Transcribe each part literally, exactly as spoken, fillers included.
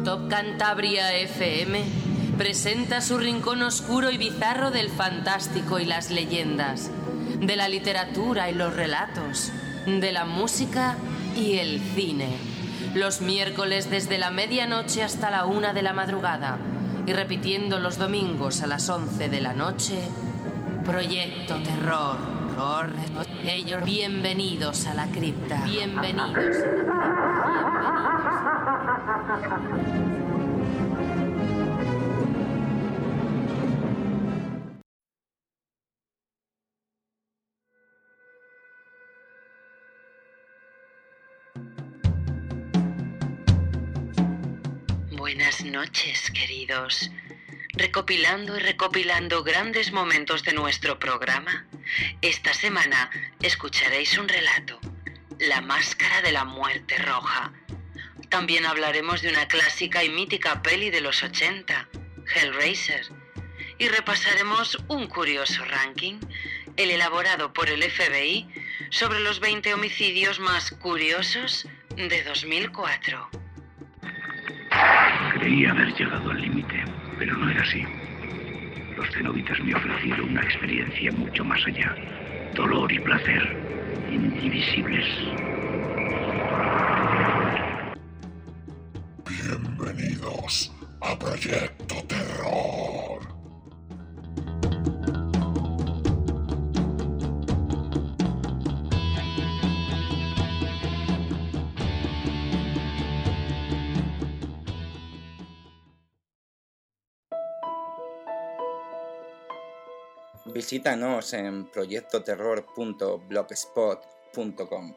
Top Cantabria F M presenta su rincón oscuro y bizarro del fantástico y las leyendas, de la literatura y los relatos, de la música y el cine. Los miércoles desde la medianoche hasta la una de la madrugada y repitiendo los domingos a las once de la noche, Proyecto Terror. Terror. Bienvenidos a la cripta. Bienvenidos a la cripta. Buenas noches, queridos. Recopilando y recopilando grandes momentos de nuestro programa, esta semana escucharéis un relato, La Máscara de la Muerte Roja. También hablaremos de una clásica y mítica peli de los ochenta, Hellraiser. Y repasaremos un curioso ranking, el elaborado por el F B I, sobre los veinte homicidios más curiosos de dos mil cuatro. Creía haber llegado al límite, pero no era así. Los cenobitas me ofrecieron una experiencia mucho más allá. Dolor y placer, indivisibles. Bienvenidos a Proyecto Terror. Visítanos en proyecto terror punto blogspot punto com.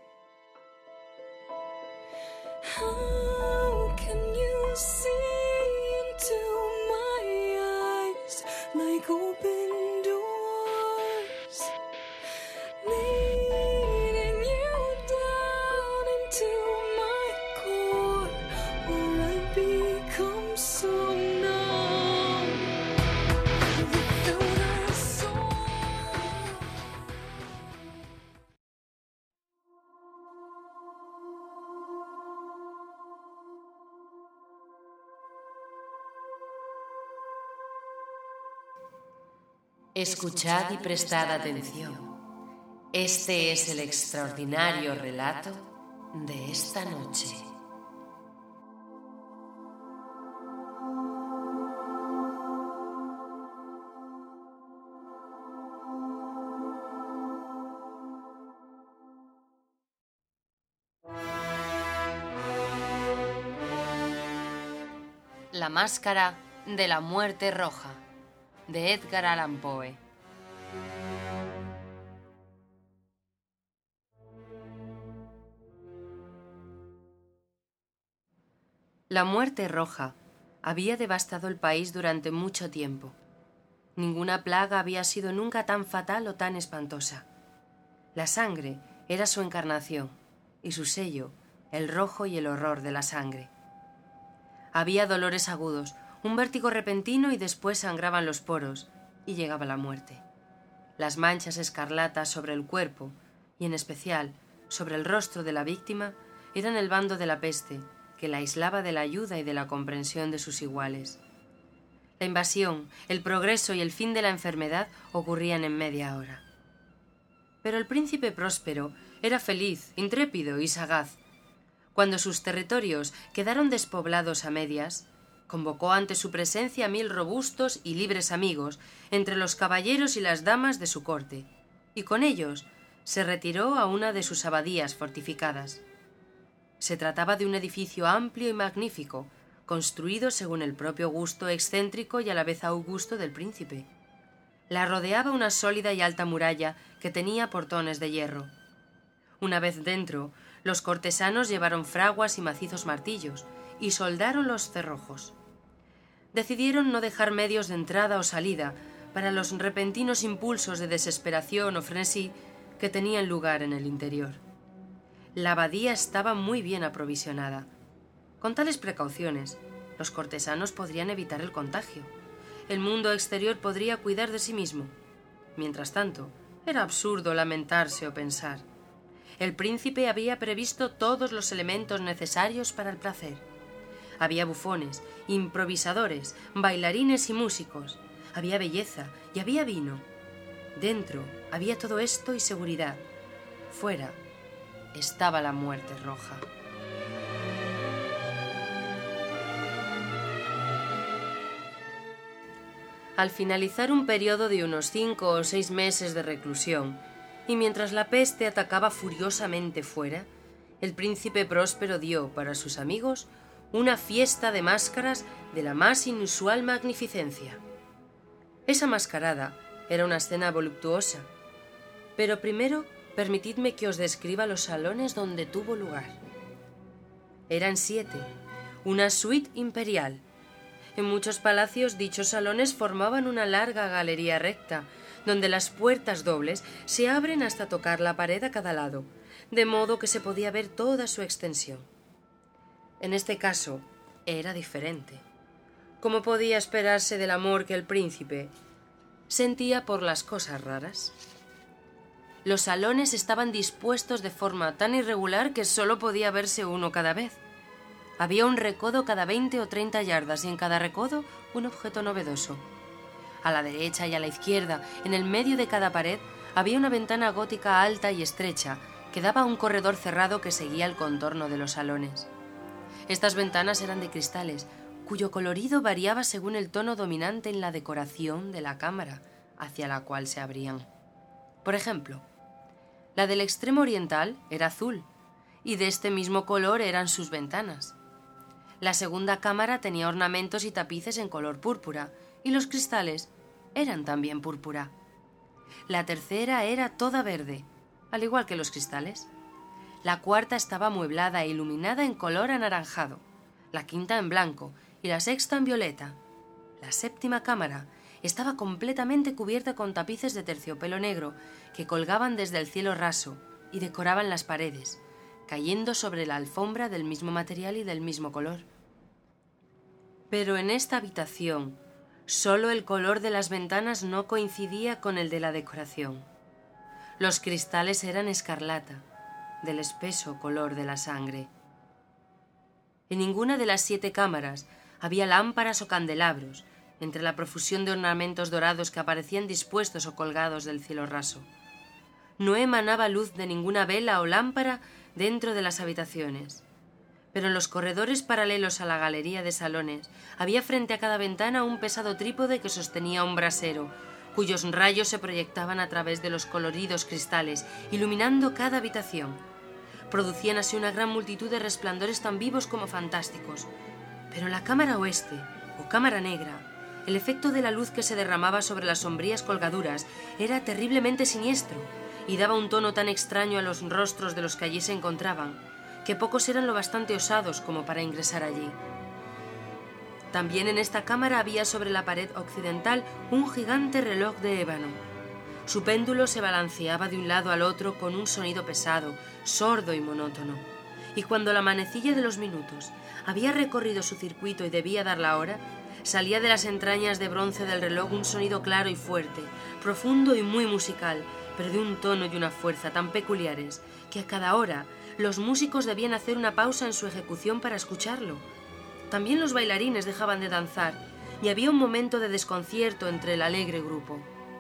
Escuchad y prestad atención. Este es el extraordinario relato de esta noche. La Máscara de la Muerte Roja, de Edgar Allan Poe. La muerte roja había devastado el país durante mucho tiempo. Ninguna plaga había sido nunca tan fatal o tan espantosa. La sangre era su encarnación, y su sello, el rojo y el horror de la sangre. Había dolores agudos, un vértigo repentino y después sangraban los poros y llegaba la muerte. Las manchas escarlatas sobre el cuerpo y en especial sobre el rostro de la víctima eran el bando de la peste que la aislaba de la ayuda y de la comprensión de sus iguales. La invasión, el progreso y el fin de la enfermedad ocurrían en media hora. Pero el príncipe próspero era feliz, intrépido y sagaz. Cuando sus territorios quedaron despoblados a medias, convocó ante su presencia mil robustos y libres amigos entre los caballeros y las damas de su corte, y con ellos se retiró a una de sus abadías fortificadas. Se trataba de un edificio amplio y magnífico, construido según el propio gusto excéntrico y a la vez augusto del príncipe. La rodeaba una sólida y alta muralla que tenía portones de hierro. Una vez dentro, los cortesanos llevaron fraguas y macizos martillos y soldaron los cerrojos. Decidieron no dejar medios de entrada o salida para los repentinos impulsos de desesperación o frenesí que tenían lugar en el interior. La abadía estaba muy bien aprovisionada. Con tales precauciones, los cortesanos podrían evitar el contagio. El mundo exterior podría cuidar de sí mismo. Mientras tanto, era absurdo lamentarse o pensar. El príncipe había previsto todos los elementos necesarios para el placer. Había bufones, improvisadores, bailarines y músicos. Había belleza y había vino. Dentro había todo esto y seguridad. Fuera estaba la muerte roja. Al finalizar un periodo de unos cinco o seis meses de reclusión, y mientras la peste atacaba furiosamente fuera, el príncipe Próspero dio para sus amigos una fiesta de máscaras de la más inusual magnificencia. Esa mascarada era una escena voluptuosa, pero primero permitidme que os describa los salones donde tuvo lugar. Eran siete, una suite imperial. En muchos palacios dichos salones formaban una larga galería recta, donde las puertas dobles se abren hasta tocar la pared a cada lado, de modo que se podía ver toda su extensión. En este caso era diferente. Como podía esperarse del amor que el príncipe sentía por las cosas raras. Los salones estaban dispuestos de forma tan irregular que solo podía verse uno cada vez. Había un recodo cada veinte o treinta yardas y en cada recodo un objeto novedoso. A la derecha y a la izquierda, en el medio de cada pared, había una ventana gótica alta y estrecha que daba a un corredor cerrado que seguía el contorno de los salones. Estas ventanas eran de cristales, cuyo colorido variaba según el tono dominante en la decoración de la cámara hacia la cual se abrían. Por ejemplo, la del extremo oriental era azul, y de este mismo color eran sus ventanas. La segunda cámara tenía ornamentos y tapices en color púrpura, y los cristales eran también púrpura. La tercera era toda verde, al igual que los cristales. La cuarta estaba amueblada e iluminada en color anaranjado, la quinta en blanco y la sexta en violeta. La séptima cámara estaba completamente cubierta con tapices de terciopelo negro que colgaban desde el cielo raso y decoraban las paredes, cayendo sobre la alfombra del mismo material y del mismo color. Pero en esta habitación, solo el color de las ventanas no coincidía con el de la decoración. Los cristales eran escarlata, del espeso color de la sangre. En ninguna de las siete cámaras había lámparas o candelabros, entre la profusión de ornamentos dorados que aparecían dispuestos o colgados del cielo raso. No emanaba luz de ninguna vela o lámpara dentro de las habitaciones, pero en los corredores paralelos a la galería de salones había frente a cada ventana un pesado trípode que sostenía un brasero, cuyos rayos se proyectaban a través de los coloridos cristales, iluminando cada habitación. Producían así una gran multitud de resplandores tan vivos como fantásticos. Pero en la cámara oeste, o cámara negra, el efecto de la luz que se derramaba sobre las sombrías colgaduras era terriblemente siniestro y daba un tono tan extraño a los rostros de los que allí se encontraban, que pocos eran lo bastante osados como para ingresar allí. También en esta cámara había sobre la pared occidental un gigante reloj de ébano. Su péndulo se balanceaba de un lado al otro con un sonido pesado, sordo y monótono, y cuando la manecilla de los minutos había recorrido su circuito y debía dar la hora, salía de las entrañas de bronce del reloj un sonido claro y fuerte, profundo y muy musical, pero de un tono y una fuerza tan peculiares que a cada hora los músicos debían hacer una pausa en su ejecución para escucharlo. También los bailarines dejaban de danzar y había un momento de desconcierto entre el alegre grupo.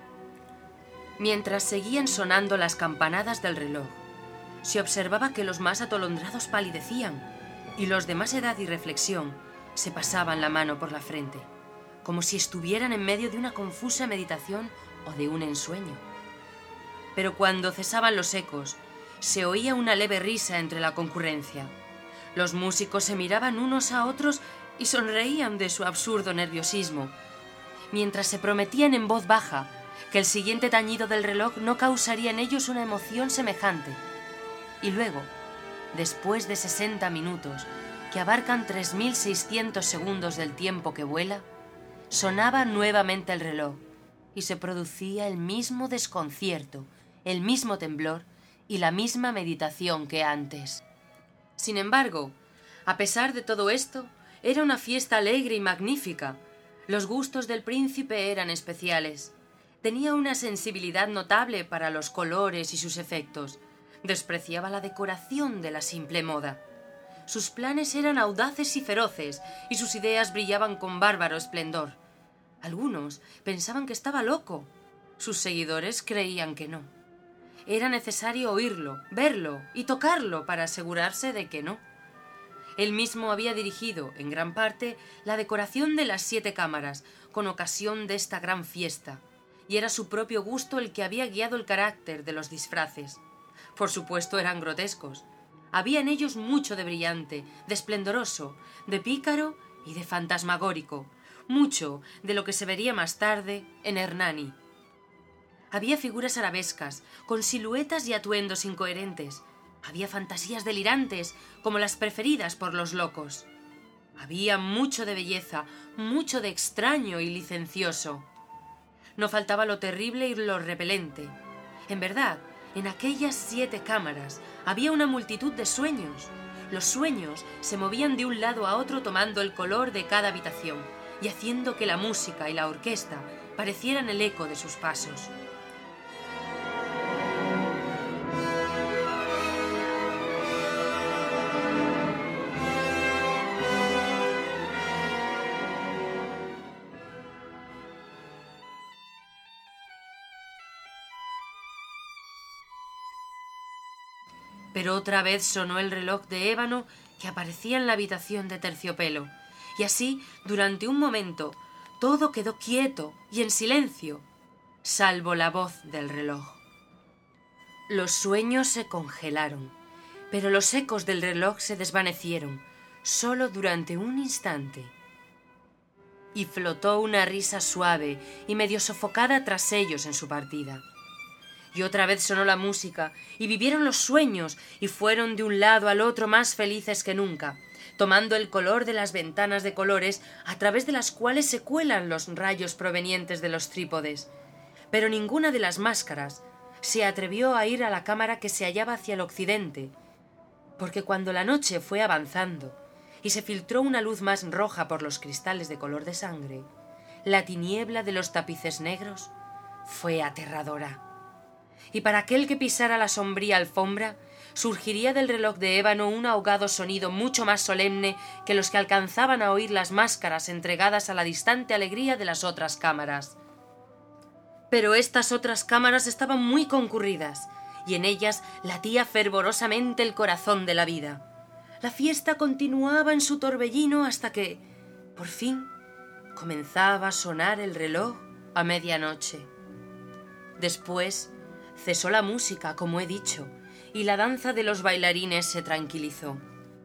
Mientras seguían sonando las campanadas del reloj, se observaba que los más atolondrados palidecían y los de más edad y reflexión se pasaban la mano por la frente, como si estuvieran en medio de una confusa meditación o de un ensueño. Pero cuando cesaban los ecos, se oía una leve risa entre la concurrencia. Los músicos se miraban unos a otros y sonreían de su absurdo nerviosismo, mientras se prometían en voz baja que el siguiente tañido del reloj no causaría en ellos una emoción semejante. Y luego, después de sesenta minutos, que abarcan tres mil seiscientos segundos del tiempo que vuela, sonaba nuevamente el reloj y se producía el mismo desconcierto, el mismo temblor y la misma meditación que antes. Sin embargo, a pesar de todo esto, era una fiesta alegre y magnífica. Los gustos del príncipe eran especiales. Tenía una sensibilidad notable para los colores y sus efectos. Despreciaba la decoración de la simple moda. Sus planes eran audaces y feroces, y sus ideas brillaban con bárbaro esplendor. Algunos pensaban que estaba loco. Sus seguidores creían que no. Era necesario oírlo, verlo y tocarlo para asegurarse de que no. Él mismo había dirigido, en gran parte, la decoración de las siete cámaras, con ocasión de esta gran fiesta, y era su propio gusto el que había guiado el carácter de los disfraces. Por supuesto eran grotescos. Había en ellos mucho de brillante, de esplendoroso, de pícaro y de fantasmagórico, mucho de lo que se vería más tarde en Hernani. Había figuras arabescas, con siluetas y atuendos incoherentes. Había fantasías delirantes, como las preferidas por los locos. Había mucho de belleza, mucho de extraño y licencioso. No faltaba lo terrible y lo repelente. En verdad, en aquellas siete cámaras había una multitud de sueños. Los sueños se movían de un lado a otro tomando el color de cada habitación y haciendo que la música y la orquesta parecieran el eco de sus pasos. Pero otra vez sonó el reloj de ébano que aparecía en la habitación de terciopelo, y así, durante un momento, todo quedó quieto y en silencio, salvo la voz del reloj. Los sueños se congelaron, pero los ecos del reloj se desvanecieron, solo durante un instante. Y flotó una risa suave y medio sofocada tras ellos en su partida. Y otra vez sonó la música, y vivieron los sueños, y fueron de un lado al otro más felices que nunca, tomando el color de las ventanas de colores a través de las cuales se cuelan los rayos provenientes de los trípodes. Pero ninguna de las máscaras se atrevió a ir a la cámara que se hallaba hacia el occidente, porque cuando la noche fue avanzando y se filtró una luz más roja por los cristales de color de sangre, la tiniebla de los tapices negros fue aterradora. Y para aquel que pisara la sombría alfombra, surgiría del reloj de ébano un ahogado sonido mucho más solemne que los que alcanzaban a oír las máscaras entregadas a la distante alegría de las otras cámaras. Pero estas otras cámaras estaban muy concurridas, y en ellas latía fervorosamente el corazón de la vida. La fiesta continuaba en su torbellino hasta que, por fin, comenzaba a sonar el reloj a medianoche. Después cesó la música, como he dicho, y la danza de los bailarines se tranquilizó.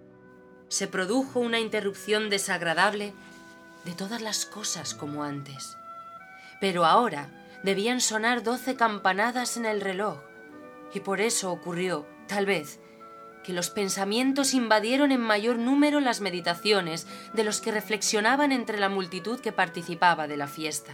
Se produjo una interrupción desagradable de todas las cosas como antes. Pero ahora debían sonar doce campanadas en el reloj, y por eso ocurrió, tal vez, que los pensamientos invadieron en mayor número las meditaciones de los que reflexionaban entre la multitud que participaba de la fiesta.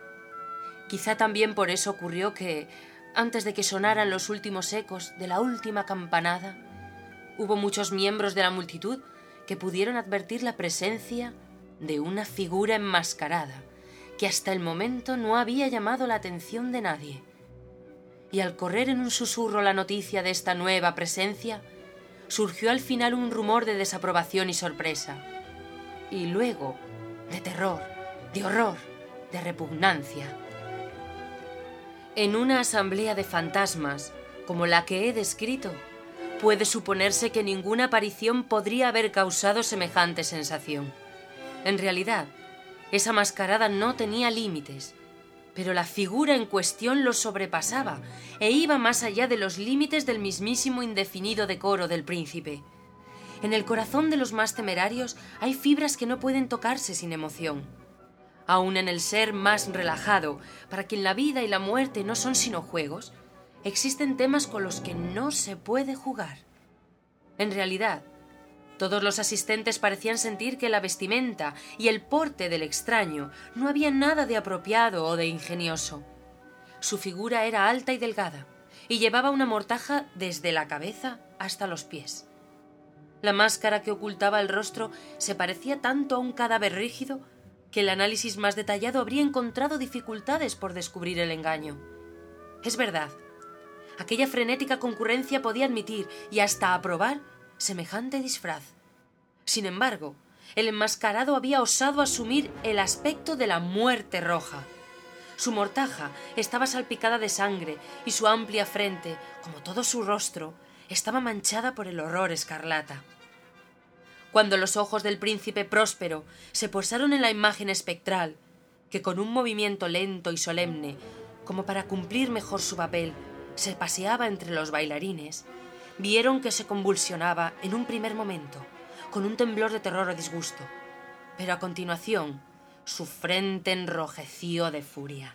Quizá también por eso ocurrió que, antes de que sonaran los últimos ecos de la última campanada, hubo muchos miembros de la multitud que pudieron advertir la presencia de una figura enmascarada que hasta el momento no había llamado la atención de nadie. Y al correr en un susurro la noticia de esta nueva presencia, surgió al final un rumor de desaprobación y sorpresa, y luego de terror, de horror, de repugnancia. En una asamblea de fantasmas, como la que he descrito, puede suponerse que ninguna aparición podría haber causado semejante sensación. En realidad, esa mascarada no tenía límites, pero la figura en cuestión los sobrepasaba e iba más allá de los límites del mismísimo indefinido decoro del príncipe. En el corazón de los más temerarios hay fibras que no pueden tocarse sin emoción. Aun en el ser más relajado, para quien la vida y la muerte no son sino juegos, existen temas con los que no se puede jugar. En realidad, todos los asistentes parecían sentir que la vestimenta y el porte del extraño no había nada de apropiado o de ingenioso. Su figura era alta y delgada, y llevaba una mortaja desde la cabeza hasta los pies. La máscara que ocultaba el rostro se parecía tanto a un cadáver rígido que el análisis más detallado habría encontrado dificultades por descubrir el engaño. Es verdad, aquella frenética concurrencia podía admitir y hasta aprobar semejante disfraz, Sin embargo, el enmascarado había osado asumir el aspecto de la muerte roja. Su mortaja estaba salpicada de sangre y su amplia frente, como todo su rostro, estaba manchada por el horror escarlata. Cuando los ojos del príncipe Próspero se posaron en la imagen espectral, que con un movimiento lento y solemne, como para cumplir mejor su papel, se paseaba entre los bailarines, vieron que se convulsionaba en un primer momento, con un temblor de terror o disgusto, pero a continuación su frente enrojeció de furia.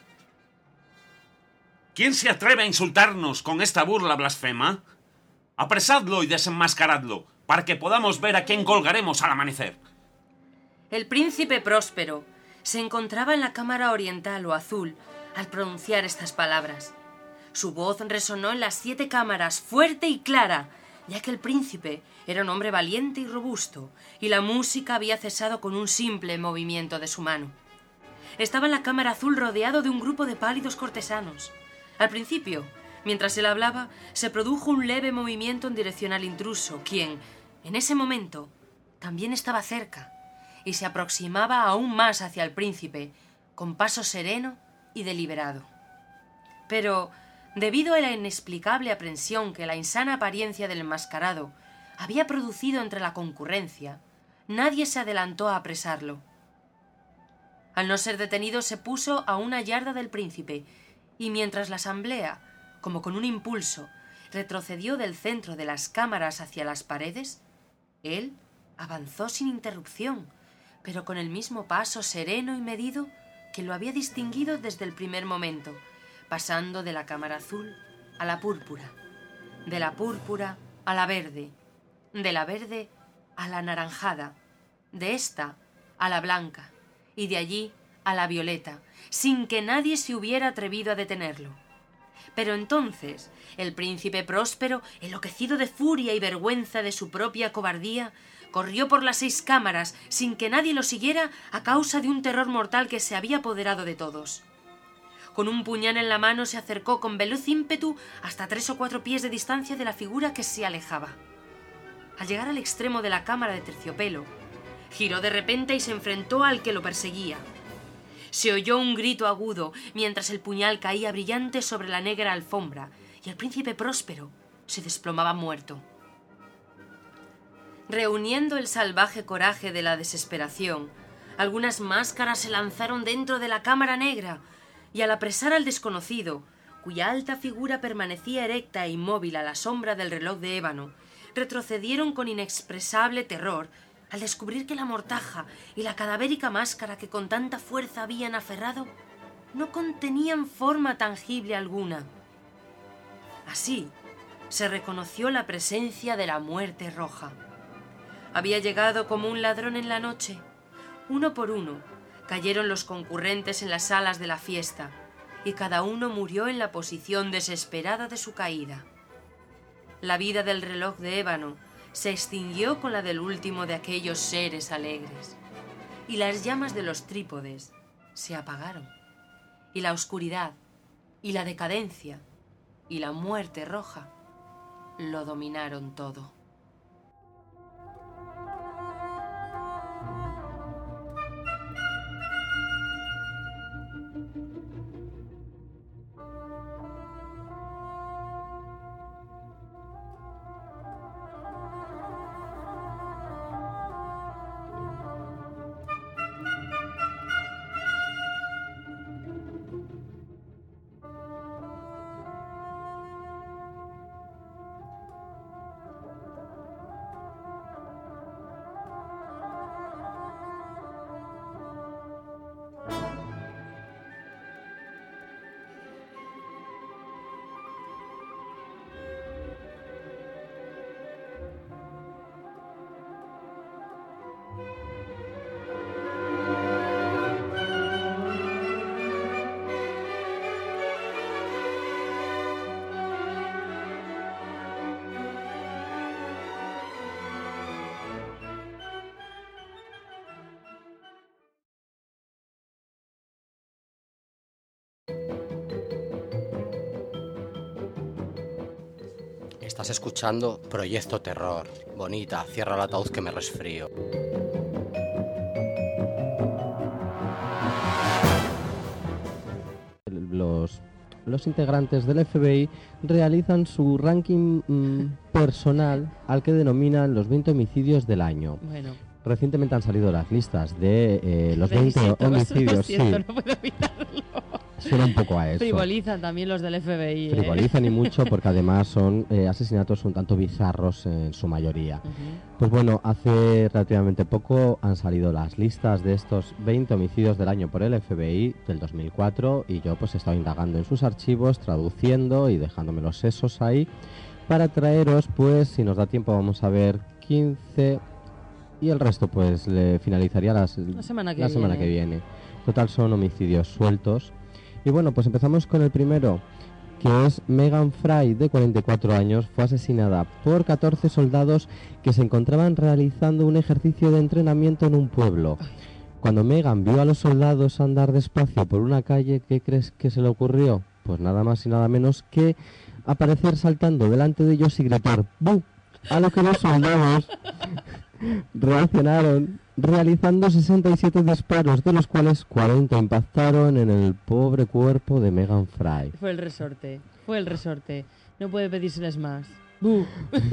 ¿Quién se atreve a insultarnos con esta burla blasfema? Apresadlo y desenmascaradlo, para que podamos ver a quién colgaremos al amanecer. El príncipe Próspero se encontraba en la cámara oriental o azul al pronunciar estas palabras. Su voz resonó en las siete cámaras fuerte y clara, ya que el príncipe era un hombre valiente y robusto, y la música había cesado con un simple movimiento de su mano. Estaba en la cámara azul rodeado de un grupo de pálidos cortesanos. Al principio, mientras él hablaba, se produjo un leve movimiento en dirección al intruso, quien, en ese momento, también estaba cerca, y se aproximaba aún más hacia el príncipe, con paso sereno y deliberado. Pero, debido a la inexplicable aprensión que la insana apariencia del enmascarado había producido entre la concurrencia, nadie se adelantó a apresarlo. Al no ser detenido, se puso a una yarda del príncipe, y mientras la asamblea, como con un impulso, retrocedió del centro de las cámaras hacia las paredes, él avanzó sin interrupción, pero con el mismo paso sereno y medido que lo había distinguido desde el primer momento, pasando de la cámara azul a la púrpura, de la púrpura a la verde, de la verde a la anaranjada, de esta a la blanca y de allí a la violeta, sin que nadie se hubiera atrevido a detenerlo. Pero entonces el príncipe Próspero, enloquecido de furia y vergüenza de su propia cobardía, corrió por las seis cámaras sin que nadie lo siguiera a causa de un terror mortal que se había apoderado de todos. Con un puñal en la mano se acercó con veloz ímpetu hasta tres o cuatro pies de distancia de la figura que se alejaba. Al llegar al extremo de la cámara de terciopelo, giró de repente y se enfrentó al que lo perseguía. Se oyó un grito agudo mientras el puñal caía brillante sobre la negra alfombra y el príncipe Próspero se desplomaba muerto. Reuniendo el salvaje coraje de la desesperación, algunas máscaras se lanzaron dentro de la cámara negra y al apresar al desconocido, cuya alta figura permanecía erecta e inmóvil a la sombra del reloj de ébano, retrocedieron con inexpresable terror al descubrir que la mortaja y la cadavérica máscara que con tanta fuerza habían aferrado no contenían forma tangible alguna. Así se reconoció la presencia de la muerte roja. Había llegado como un ladrón en la noche. Uno por uno cayeron los concurrentes en las salas de la fiesta y cada uno murió en la posición desesperada de su caída. La vida del reloj de ébano se extinguió con la del último de aquellos seres alegres, y las llamas de los trípodes se apagaron, y la oscuridad, y la decadencia, y la muerte roja lo dominaron todo. Estás escuchando Proyecto Terror. Bonita, cierra el ataúd que me resfrío. Los, los integrantes del F B I realizan su ranking mmm, personal al que denominan los veinte homicidios del año. Bueno. Recientemente han salido las listas de eh, los veinte Felicito, homicidios. lo siento, sí. no puedo evitarlo. Suena un poco a eso. Frivolizan también los del F B I. Frivolizan ¿eh? y mucho porque además son eh, asesinatos un tanto bizarros en su mayoría. Uh-huh. Pues bueno, hace relativamente poco han salido las listas de estos veinte homicidios del año por el F B I del dos mil cuatro y yo pues he estado indagando en sus archivos, traduciendo y dejándome los sesos ahí para traeros, pues si nos da tiempo vamos a ver quince y el resto pues le finalizaría las, la semana, que, la viene. semana que viene. Total son homicidios sueltos. Y bueno, pues empezamos con el primero, que es Megan Fry, de cuarenta y cuatro años, fue asesinada por catorce soldados que se encontraban realizando un ejercicio de entrenamiento en un pueblo. Cuando Megan vio a los soldados andar despacio por una calle, ¿qué crees que se le ocurrió? Pues nada más y nada menos que aparecer saltando delante de ellos y gritar ¡bú! A lo que los soldados reaccionaron realizando sesenta y siete disparos, de los cuales cuarenta impactaron en el pobre cuerpo de Megan Fry. Fue el resorte, fue el resorte. No puede pedírseles más. ¡Bú!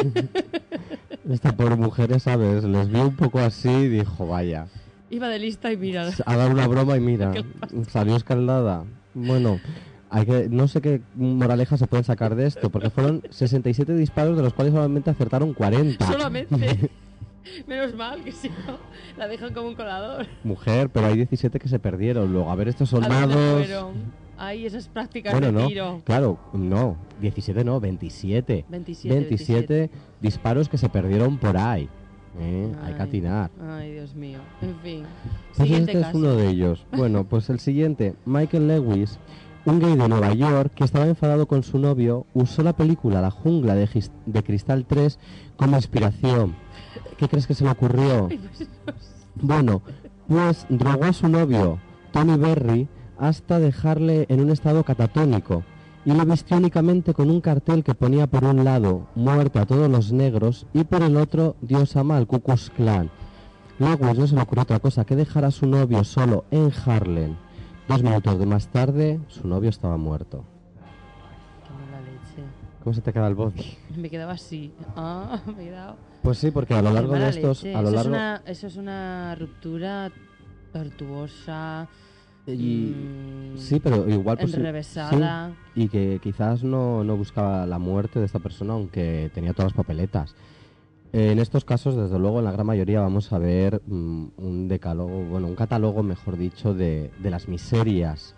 Esta pobre mujer, ¿sabes? Les vio un poco así y dijo, vaya. Iba de lista y mira. A dar una broma y mira, salió escaldada. Bueno, hay que, no sé qué moraleja se pueden sacar de esto, porque fueron sesenta y siete disparos, de los cuales solamente acertaron cuarenta. Solamente. Menos mal, que si no, la dejan como un colador. Mujer, pero hay diecisiete que se perdieron. Luego, a ver, estos soldados... Ay, esas prácticas bueno, de no, tiro. Claro, no, diecisiete no, veintisiete. veintisiete, veintisiete, veintisiete disparos que se perdieron por ahí. ¿eh? Ay, hay que atinar. Ay, Dios mío. En fin. Pues Siguiente este caso. es uno de ellos. Bueno, pues el siguiente, Michael Lewis, un gay de Nueva York que estaba enfadado con su novio, usó la película La Jungla de, Gis- de Cristal tres como inspiración. ¿Qué crees que se le ocurrió? Bueno, pues drogó a su novio, Tony Berry, hasta dejarle en un estado catatónico y lo vistió únicamente con un cartel que ponía por un lado muerte a todos los negros y por el otro Dios ama al Ku Klux Klan. Luego no se le ocurrió otra cosa que dejar a su novio solo en Harlem. Dos minutos de más tarde, su novio estaba muerto. Qué mala leche. ¿Cómo se te queda el body? Me quedaba así. Ah, me he quedado... Pues sí, porque a lo largo de estos... A lo eso, largo... es una, eso es una ruptura tortuosa... Y, mmm, sí, pero igual pues, enrevesada. Sí, y que quizás no, no buscaba la muerte de esta persona, aunque tenía todas las papeletas. Eh, en estos casos, desde luego, en la gran mayoría vamos a ver mmm, un decálogo, bueno, un catálogo, mejor dicho, de, de las miserias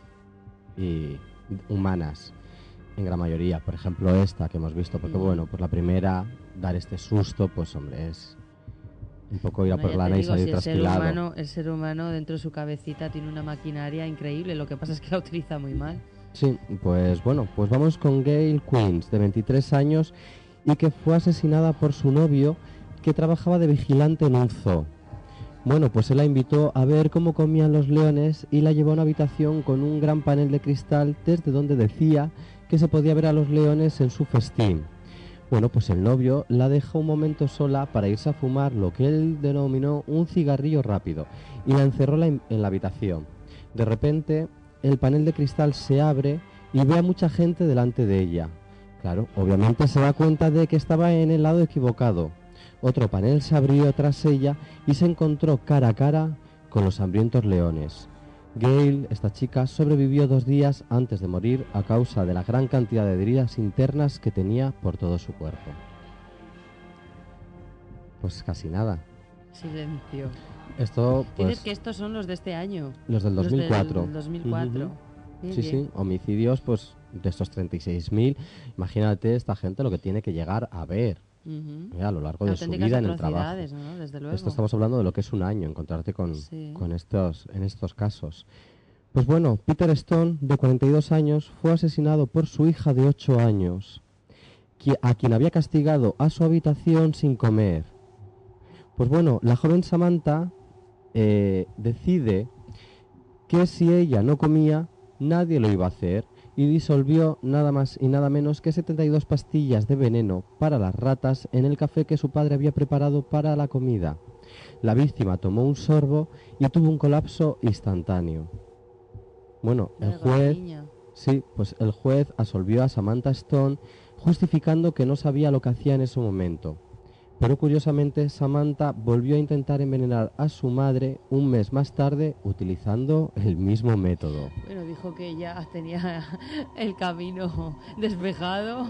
y humanas, en gran mayoría. Por ejemplo, esta que hemos visto, porque mm. bueno, pues la primera, dar este susto, pues hombre, es... un poco ir a por lana y salir si trasquilado. El ser, humano, el ser humano dentro de su cabecita tiene una maquinaria increíble, lo que pasa es que la utiliza muy mal. Sí, pues bueno, pues vamos con Gail Queens, de veintitrés años, y que fue asesinada por su novio, que trabajaba de vigilante en un zoo. Bueno, pues él la invitó a ver cómo comían los leones y la llevó a una habitación con un gran panel de cristal desde donde decía que se podía ver a los leones en su festín. Bueno, pues el novio la dejó un momento sola para irse a fumar lo que él denominó un cigarrillo rápido y la encerró la en la habitación. De repente, el panel de cristal se abre y ve a mucha gente delante de ella. Claro, obviamente se da cuenta de que estaba en el lado equivocado. Otro panel se abrió tras ella y se encontró cara a cara con los hambrientos leones. Gail, esta chica, sobrevivió dos días antes de morir a causa de la gran cantidad de heridas internas que tenía por todo su cuerpo. Pues casi nada. Silencio. Esto, pues... Dices que estos son los de este año. Los del dos mil cuatro. Los del dos mil cuatro. Uh-huh. Bien, sí, bien. sí, homicidios, pues, de estos treinta y seis mil. Imagínate esta gente lo que tiene que llegar a ver. Uh-huh. eh, a lo largo de su vida en el trabajo. ¿No? Desde luego. Esto estamos hablando de lo que es un año, encontrarte con, sí. con estos, en estos casos. Pues bueno, Peter Stone, de cuarenta y dos años, fue asesinado por su hija de ocho años, a quien había castigado a su habitación sin comer. Pues bueno, la joven Samantha eh, decide que si ella no comía, nadie lo iba a hacer, y disolvió nada más y nada menos que setenta y dos pastillas de veneno para las ratas en el café que su padre había preparado para la comida. La víctima tomó un sorbo y tuvo un colapso instantáneo. Bueno, el juez... Sí, pues el juez absolvió a Samantha Stone justificando que no sabía lo que hacía en ese momento. Pero curiosamente, Samantha volvió a intentar envenenar a su madre un mes más tarde utilizando el mismo método. Bueno, dijo que ya tenía el camino despejado,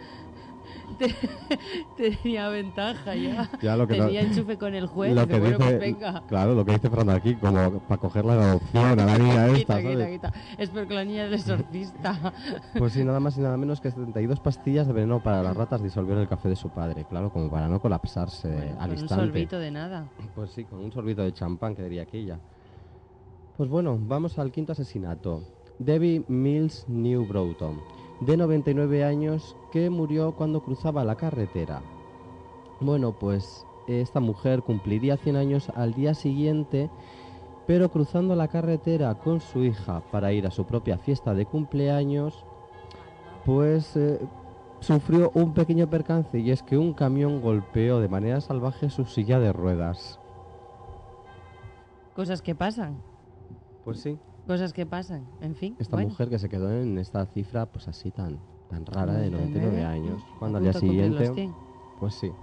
tenía ventaja ya, ya lo que tenía no, enchufe con el juez, lo dice, que bueno, dice, pues venga. Claro, lo que dice Fernando aquí, como para coger la adopción a la niña esta, quita, ¿sabes? quita, quita. Espero que la niña es exorcista. Pues sí, nada más y nada menos que setenta y dos pastillas de veneno para las ratas disolvió en el café de su padre, claro, como para no colapsarse Bueno, al con instante. un sorbito de nada. Pues sí, con un sorbito de champán, que diría aquella. Pues bueno, vamos al quinto asesinato. Debbie Mills New Broughton, de noventa y nueve años, que murió cuando cruzaba la carretera. Bueno, pues esta mujer cumpliría cien años al día siguiente, pero cruzando la carretera con su hija para ir a su propia fiesta de cumpleaños, pues eh, sufrió un pequeño percance, y es que un camión golpeó de manera salvaje su silla de ruedas. Cosas que pasan. Pues sí. Cosas que pasan, en fin. Esta bueno. mujer que se quedó en esta cifra pues así tan, tan rara de noventa y nueve años, cuando al A día punto de cumplir los siguiente... cien. Pues sí.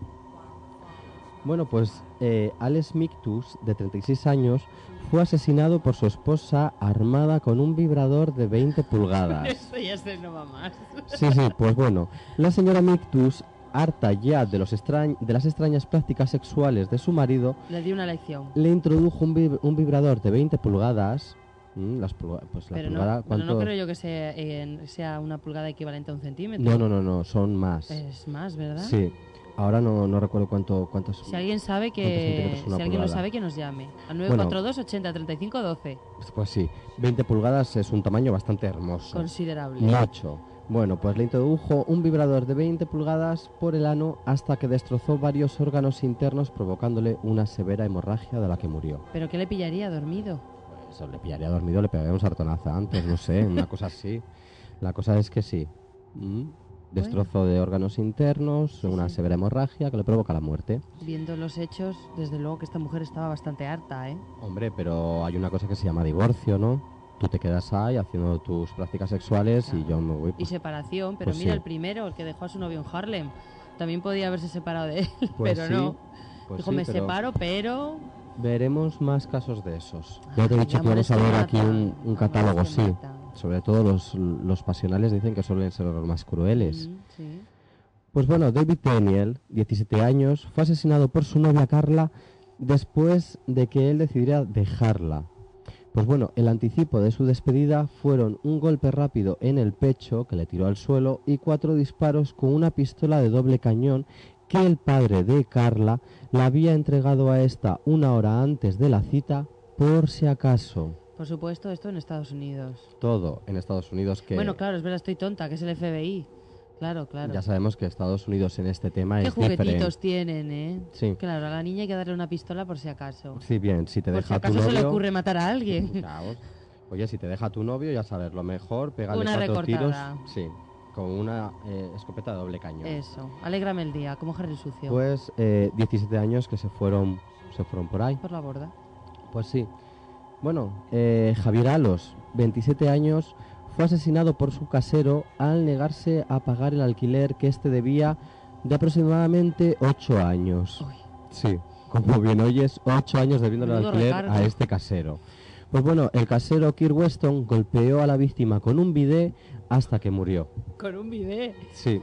Bueno, pues eh, Alex Mictus, de treinta y seis años, fue asesinado por su esposa armada con un vibrador de veinte pulgadas. Esto ya se no va más. Sí, sí, pues bueno, la señora Mictus, harta ya de, los extrañ de las extrañas prácticas sexuales de su marido, le dio una lección. Le introdujo un, vib un vibrador de veinte pulgadas. Mm, las pulga pues la pero, pulgada, no, ¿cuánto? pero no creo yo que sea, eh, sea una pulgada equivalente a un centímetro. No, no, no, no, son más. Es más, ¿verdad? Sí. Ahora no, no recuerdo cuánto, cuántos. Si alguien sabe que si alguien lo sabe que nos llame al nueve cuatro dos, ochenta, treinta y cinco, doce. Pues sí, veinte pulgadas es un tamaño bastante hermoso. Considerable. Mucho. Bueno, pues le introdujo un vibrador de veinte pulgadas por el ano hasta que destrozó varios órganos internos, provocándole una severa hemorragia de la que murió. ¿Pero qué le pillaría dormido? Pues le pillaría dormido, le pegaría un sartonazo antes, no sé, una cosa así. La cosa es que sí. ¿Mm? Destrozo bueno. de órganos internos, sí, una sí. severa hemorragia que le provoca la muerte. Viendo los hechos, desde luego que esta mujer estaba bastante harta, ¿eh? Hombre, pero hay una cosa que se llama divorcio, ¿no? Tú te quedas ahí haciendo tus prácticas sexuales, claro, y yo me voy... Pues, y separación, pero pues mira, sí. el primero, el que dejó a su novio en Harlem, también podía haberse separado de él, pues pero sí, no. Pues Dijo, sí, me pero separo, pero... Veremos más casos de esos. Ah, ya te he dicho que vamos a ver aquí un, un catálogo, sí. Mata. Sobre todo los, los pasionales dicen que suelen ser los más crueles. Mm, sí. Pues bueno, David Daniel, diecisiete años, fue asesinado por su novia Carla después de que él decidiera dejarla. Pues bueno, el anticipo de su despedida fueron un golpe rápido en el pecho que le tiró al suelo y cuatro disparos con una pistola de doble cañón que el padre de Carla la había entregado a esta una hora antes de la cita por si acaso. Por supuesto, esto en Estados Unidos. Todo en Estados Unidos que... Bueno, claro, es verdad, estoy tonta, que es el F B I. Claro, claro. Ya sabemos que Estados Unidos en este tema es diferente. Qué juguetitos tienen, ¿eh? Sí. Claro, a la niña hay que darle una pistola por si acaso. Sí, bien, si te por deja si acaso tu novio... se le ocurre matar a alguien. Claro. Oye, si te deja tu novio, ya sabes, lo mejor, pégale una cuatro recortada. tiros. Sí, con una eh, escopeta de doble cañón. Eso, alégrame el día, como Harry sucio. Pues eh, diecisiete años que se fueron, se fueron por ahí. Por la borda. Pues sí. Bueno, eh, Javier Alos, veintisiete años, fue asesinado por su casero al negarse a pagar el alquiler que éste debía de aproximadamente ocho años. Uy. Sí, como bien oyes, ocho años debiéndole el alquiler recargo. a este casero. Pues bueno, el casero Kirk Weston golpeó a la víctima con un bidé hasta que murió. ¿Con un bidé? Sí.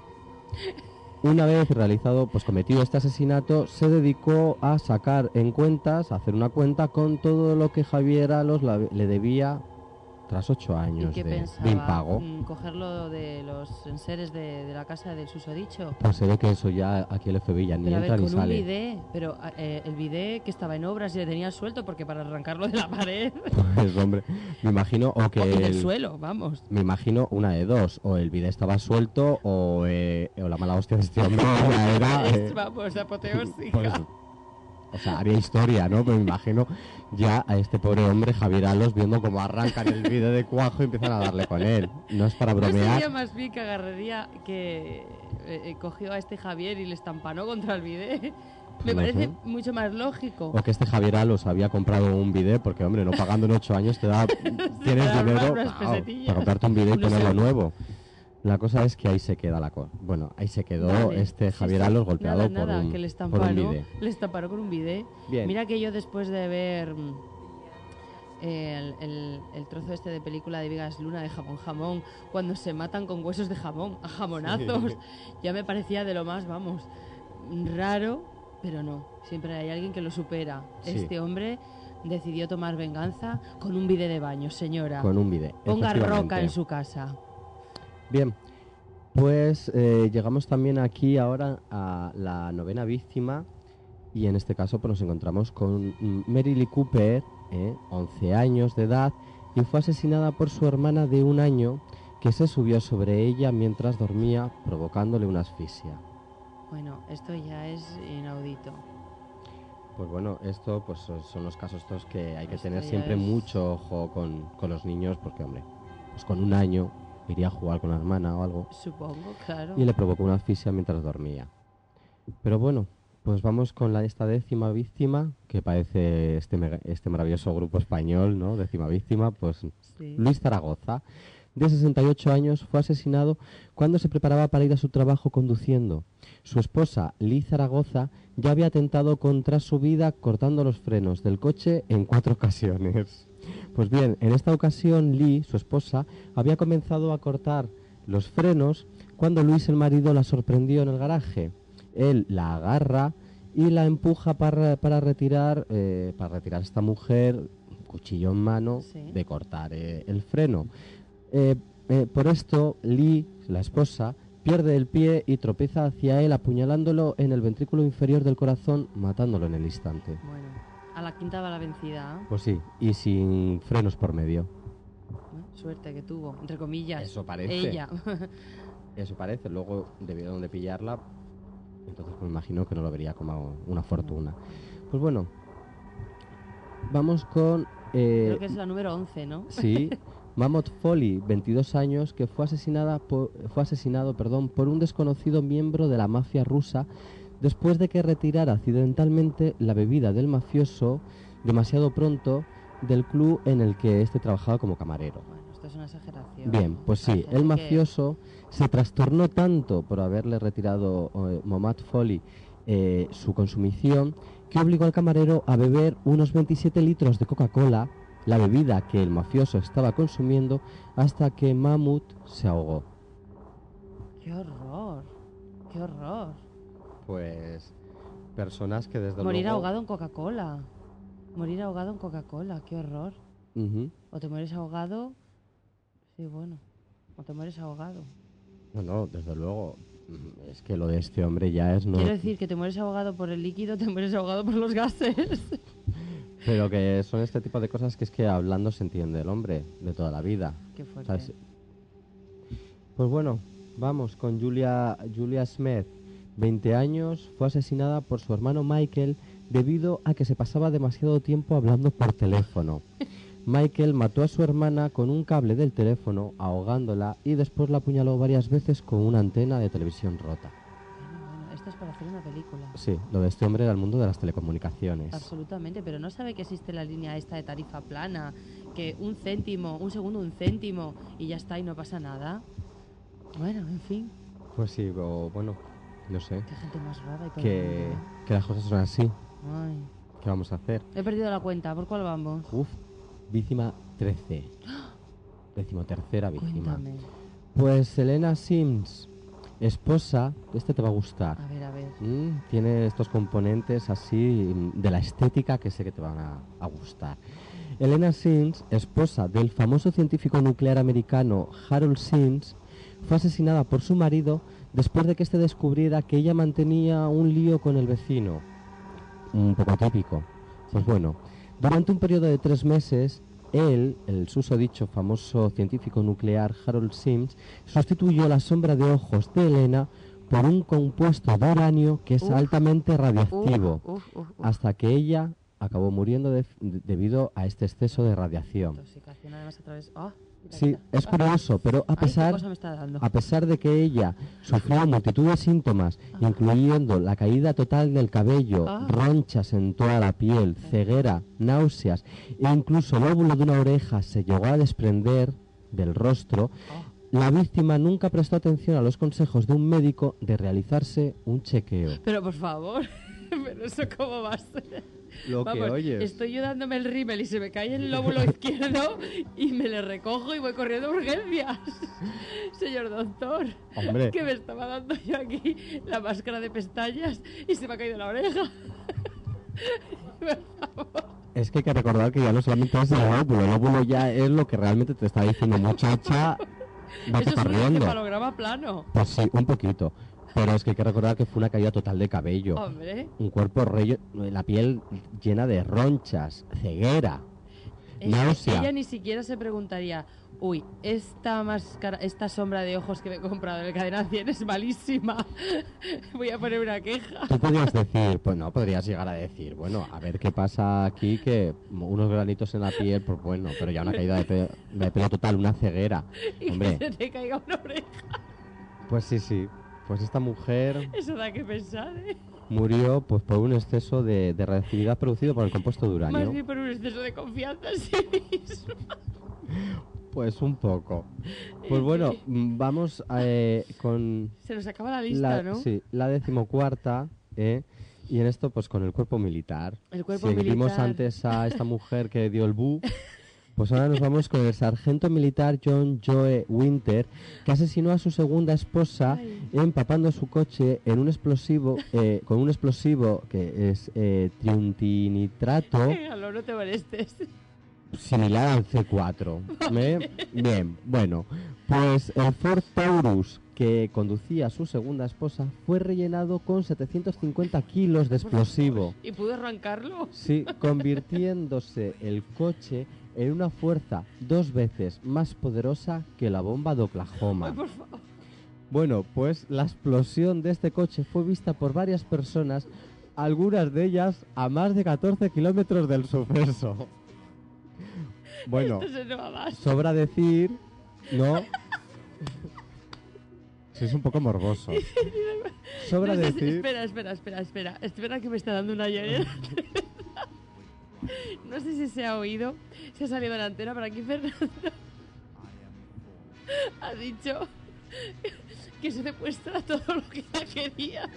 Una vez realizado, pues cometido este asesinato, se dedicó a sacar en cuentas, a hacer una cuenta con todo lo que Javier Alos la, le debía tras ocho años ¿Y qué de, pensaba? de impago. ¿Cogerlo de los enseres de, de la casa del susodicho? Pues se ve que eso ya aquí el F B I ya ni pero entra a ver, ni con sale. un bidé, pero eh, el bidé que estaba en obras y le tenía suelto porque para arrancarlo de la pared... Pues hombre, me imagino o que... O del el, suelo, vamos. Me imagino una de dos, o el bidé estaba suelto o, eh, o la mala hostia de este hombre era... Es, eh, vamos, apoteósica. pues, o sea, haría historia, ¿no? Pero me imagino ya a este pobre hombre, Javier Alos, viendo cómo arrancan el vídeo de cuajo y empiezan a darle con él. No es para No bromear. sería más bien que agarraría que eh, eh, cogió a este Javier y le estampanó contra el bidet. Me No parece sé. mucho más lógico. O que este Javier Alos había comprado un bidet, porque, hombre, no pagando en ocho años te da... tienes da dinero unas claro, pesetillas. para comprarte un bidet y No sé. ponerlo nuevo. La cosa es que ahí se queda la cosa. Bueno, ahí se quedó Vale, este sí, Javier sí. Alos golpeado nada, por, nada, un, que le por un estamparó, bidet. le estamparó con un bidet. Bien. Mira que yo después de ver mm, el, el- el trozo este de película de Vigas Luna de Jamón Jamón, cuando se matan con huesos de jamón, a jamonazos, Sí. ya me parecía de lo más, vamos, raro, pero no. Siempre hay alguien que lo supera. Sí. Este hombre decidió tomar venganza con un bidet de baño, señora. Con un bidet. Ponga roca efectivamente. en su casa. Bien, pues eh, llegamos también aquí ahora a la novena víctima y en este caso pues nos encontramos con mm, Mary Lee Cooper, eh, once años de edad, y fue asesinada por su hermana de un año que se subió sobre ella mientras dormía, provocándole una asfixia. Bueno, esto ya es inaudito. Pues bueno, esto pues son son los casos estos que hay que Esto tener ya siempre es- mucho ojo con, con los niños porque, hombre, pues con un año iría a jugar con la hermana o algo. Supongo, claro. Y le provocó una asfixia mientras dormía. Pero bueno, pues vamos con la, esta décima víctima, que parece este, mega- este maravilloso grupo español, ¿no? Décima víctima, pues Sí. Luis Zaragoza, de sesenta y ocho años, fue asesinado cuando se preparaba para ir a su trabajo conduciendo. Su esposa, Liz Zaragoza, ya había atentado contra su vida cortando los frenos del coche en cuatro ocasiones. Pues bien, en esta ocasión Lee, su esposa, había comenzado a cortar los frenos cuando Luis, el marido, la sorprendió en el garaje. Él la agarra y la empuja para, para retirar eh, para retirar a esta mujer, cuchillo en mano, Sí. de cortar eh, el freno. Eh, eh, por esto, Lee, la esposa, pierde el pie y tropieza hacia él, apuñalándolo en el ventrículo inferior del corazón, matándolo en el instante. Bueno, a la quinta va la vencida. ¿eh? Pues sí, y sin frenos por medio. ¿Eh? Suerte que tuvo, entre comillas. Eso parece. Ella. Eso parece. Luego debieron de pillarla, entonces pues me imagino que no lo vería como una fortuna. Pues bueno, vamos con... eh, Creo que es la número once, ¿no? Sí, Mammoth Foley, veintidós años, que fue asesinada por, fue asesinado, perdón, por un desconocido miembro de la mafia rusa después de que retirara accidentalmente la bebida del mafioso demasiado pronto del club en el que éste trabajaba como camarero. Bueno, esto es una exageración. Bien, pues sí, Parece el que- mafioso se trastornó tanto por haberle retirado eh, Mammoth Foley eh, su consumición que obligó al camarero a beber unos veintisiete litros de Coca-Cola, la bebida que el mafioso estaba consumiendo, hasta que Mammoth se ahogó. ¡Qué horror! ¡Qué horror! Pues personas que desde Morir luego... ahogado en Coca-Cola. Morir ahogado en Coca-Cola, qué horror. Ujú. O te mueres ahogado. Sí, bueno. O te mueres ahogado. No, no, desde luego. Mm, Es que lo de este hombre ya es... No... Quiero decir que te mueres ahogado por el líquido, te mueres ahogado por los gases. Pero que son este tipo de cosas que es que hablando se entiende el hombre de toda la vida. Qué fuerte. ¿Sabes? Pues bueno, vamos con Julia, Julia Smith, veinte años, fue asesinada por su hermano Michael debido a que se pasaba demasiado tiempo hablando por teléfono. Michael mató a su hermana con un cable del teléfono, ahogándola, y después la apuñaló varias veces con una antena de televisión rota. Bueno, bueno, esto es para hacer una película. Sí, lo de este hombre era el mundo de las telecomunicaciones. Absolutamente, pero no sabe que existe la línea esta de tarifa plana, que un céntimo, un segundo, un céntimo, y ya está, y no pasa nada. Bueno, en fin, Pues sí, o bueno, no sé, qué gente más rara y que, perdida. que las cosas son así. Ay, ¿Qué vamos a hacer? he perdido la cuenta, ¿por cuál vamos? Uf, víctima trece. Decimotercera víctima. Cuéntame. Pues Elena Sims, esposa, este te va a gustar. A ver, a ver. Mm, tiene estos componentes así mm, de la estética que sé que te van a, a gustar. Elena Sims, esposa del famoso científico nuclear americano Harold Sims, fue asesinada por su marido después de que éste descubriera que ella mantenía un lío con el vecino. Un poco atípico. Pues bueno, durante un periodo de tres meses, él, el susodicho famoso científico nuclear Harold Sims, sustituyó la sombra de ojos de Elena por un compuesto de uranio que es Uf. altamente radiactivo, Uf, uf, uf, uf. hasta que ella acabó muriendo de- de- debido a este exceso de radiación. Intoxicación además a través... Ah, mira, Sí, mira. es Ah. curioso, pero a Ay, qué pesar, cosa me está dando. a pesar de que ella sufrió multitud de síntomas, Ah. incluyendo la caída total del cabello, Ah. ronchas en toda la piel, ceguera, náuseas e incluso el óvulo de una oreja se llegó a desprender del rostro, Ah. la víctima nunca prestó atención a los consejos de un médico de realizarse un chequeo. Pero por favor, pero eso cómo va a ser. Lo Vamos, que oyes. estoy yo dándome el rímel y se me cae el lóbulo izquierdo y me le recojo y voy corriendo a urgencias. Señor doctor, Hombre. que me estaba dando yo aquí la máscara de pestañas y se me ha caído la oreja. Por favor. Es que hay que recordar que ya no solamente es el óvulo, el óvulo ya es lo que realmente te está diciendo, muchacha, vate Eso es un corriendo. encefalograma plano. Pues sí, un poquito. Pero es que hay que recordar que fue una caída total de cabello. Hombre, Un cuerpo rello, la piel llena de ronchas, ceguera, es que náusea. ella ni siquiera se preguntaría, uy, esta máscara, esta sombra de ojos que me he comprado en el Cadena cien es malísima. Voy a poner una queja. Tú podrías decir, pues no, podrías llegar a decir, bueno, a ver qué pasa aquí, que unos granitos en la piel, pues bueno, pero ya una caída de, pe- de pelo total, una ceguera. Y Hombre, que se te caiga una oreja. pues sí, sí. Pues esta mujer Eso da que pensar, ¿eh? murió pues por un exceso de, de radiactividad producido por el compuesto de Más uranio. bien por un exceso de confianza en sí misma. Pues un poco. Pues bueno, mm, vamos eh, con Se nos acaba la lista, la, ¿no? sí, la decimocuarta, ¿eh? Y en esto pues con el cuerpo militar. El cuerpo si vimos militar. antes a esta mujer que dio el bu, pues ahora nos vamos con el sargento militar John Joe Winter, que asesinó a su segunda esposa Ay. empapando su coche en un explosivo, eh, con un explosivo que es eh, triuntinitrato, Déjalo, no te molestes. similar al C cuatro. ¿eh? Bien, bueno, pues el Ford Taurus que conducía a su segunda esposa fue rellenado con setecientos cincuenta kilos de explosivo. ¿Y pudo arrancarlo? Sí, convirtiéndose el coche en una fuerza dos veces más poderosa que la bomba de Ay, Oklahoma. por favor. Bueno, pues la explosión de este coche fue vista por varias personas, algunas de ellas a más de catorce kilómetros del suceso. Bueno, Esto se no va más. sobra decir, ¿no? Sois un poco morboso. Sobra No sé si- decir... Espera, espera, espera, espera. Espera que me está dando una lleguera. No sé si se ha oído, se ha salido en la antena, pero aquí Fernando ha dicho que se demuestra todo lo que la quería.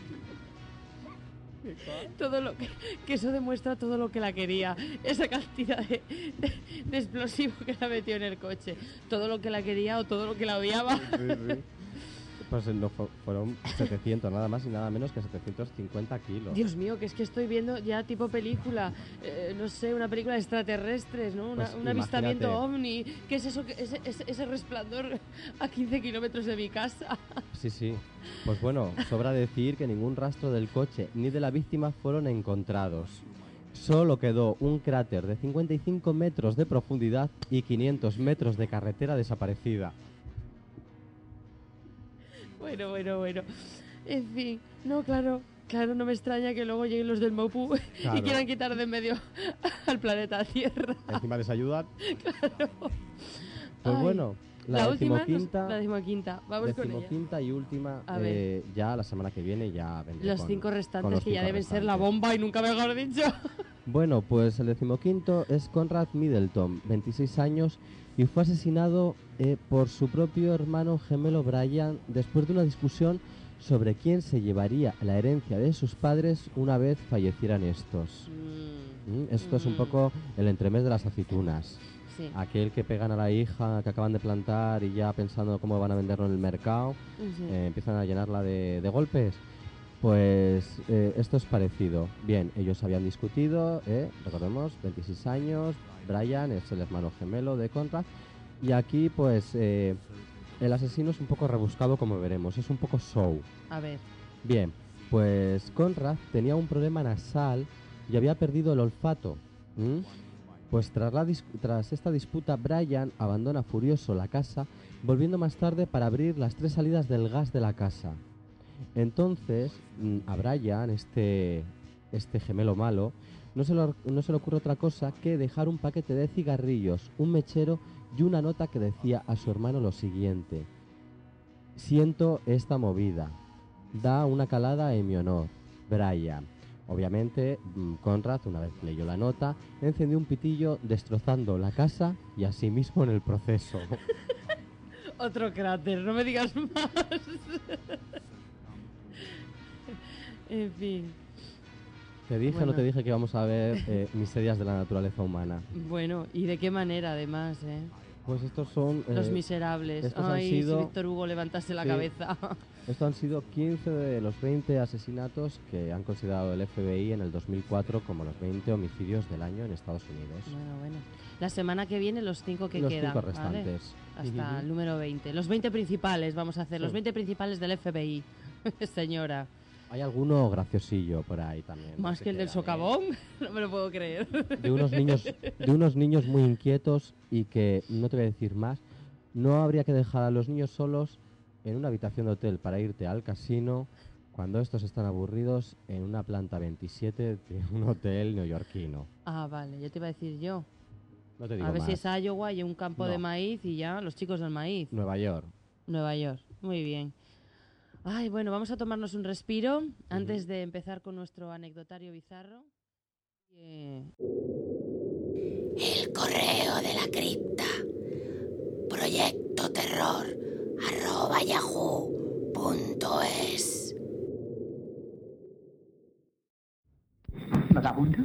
Todo lo que, que eso demuestra todo lo que la quería. Esa cantidad de, de, de explosivo que la metió en el coche. Todo lo que la quería o todo lo que la odiaba. Sí, sí. Pues no, fu- fueron setecientos, nada más y nada menos que setecientos cincuenta kilos. Dios mío, que es que estoy viendo ya tipo película, eh, no sé, una película de extraterrestres, ¿no? Una- Pues un avistamiento imagínate. ovni. ¿Qué es eso? que- Ese, ese, ese resplandor a quince kilómetros de mi casa. Sí, sí. Pues bueno, sobra decir que ningún rastro del coche ni de la víctima fueron encontrados. Solo quedó un cráter de cincuenta y cinco metros de profundidad y quinientos metros de carretera desaparecida. Bueno, bueno, bueno. En fin, no, claro, claro, no me extraña que luego lleguen los del Mopu Claro. y quieran quitar de en medio al planeta Tierra. Encima les ayudan. Claro. Pues Ay, bueno, la, la última, nos- decimoquinta, la decimoquinta, vamos con ella. decimoquinta y última, A ver. eh, ya la semana que viene ya vendré Los con- cinco con restantes los que ya cinco deben ser la restantes. bomba y nunca mejor dicho. Bueno, pues el decimoquinto es Conrad Middleton, veintiséis años, y fue asesinado eh, por su propio hermano gemelo Brian después de una discusión sobre quién se llevaría la herencia de sus padres una vez fallecieran estos. ¿Mm? Esto es un Mm. poco el entremés de las aceitunas. Sí. Aquel que pegan a la hija que acaban de plantar y ya pensando cómo van a venderlo en el mercado, Sí. eh, empiezan a llenarla de, de golpes. Pues eh, esto es parecido. Bien, ellos habían discutido, ¿eh? Recordemos, veintiséis años, Brian es el hermano gemelo de Conrad, y aquí pues eh, el asesino es un poco rebuscado como veremos, es un poco show. A ver. Bien, pues Conrad tenía un problema nasal y había perdido el olfato. ¿m? Pues tras, la dis- tras esta disputa, Brian abandona furioso la casa, volviendo más tarde para abrir las tres salidas del gas de la casa. Entonces, a Brian, este, este gemelo malo, no se, lo, no se le ocurre otra cosa que dejar un paquete de cigarrillos, un mechero y una nota que decía a su hermano lo siguiente: siento esta movida, da una calada en mi honor, Brian. Obviamente, Conrad, una vez leyó la nota, encendió un pitillo destrozando la casa y a sí mismo en el proceso. Otro cráter, no me digas más. En fin. ¿Te dije Bueno. o no te dije que íbamos a ver eh, miserias de la naturaleza humana? Bueno, ¿y de qué manera además, eh? Pues estos son... Eh, Los miserables. estos Ay, han sido, si Víctor Hugo levantase la sí, cabeza. Estos han sido quince de los veinte asesinatos que han considerado el F B I en el dos mil cuatro como los veinte homicidios del año en Estados Unidos. Bueno, bueno. La semana que viene los cinco que los quedan, cinco ¿vale? restantes. Hasta Ujú. el número veinte. Los veinte principales vamos a hacer, Sí. los veinte principales del F B I. Señora. Hay alguno graciosillo por ahí también. Más no que el se del queda, socavón, no me lo puedo creer. ¿eh? De unos niños, de unos niños muy inquietos y que, no te voy a decir más, no habría que dejar a los niños solos en una habitación de hotel para irte al casino cuando estos están aburridos en una planta veintisiete de un hotel neoyorquino. Ah, vale, yo te iba a decir yo. No te digo A ver más. si es Iowa y un campo No. de maíz y ya, los chicos del maíz. Nueva York. Nueva York, muy bien. Ay, bueno, vamos a tomarnos un respiro antes de empezar con nuestro anecdotario bizarro. Eh, El correo de la cripta. Proyecto terror arroba yahoo punto es. ¿Vagabundos?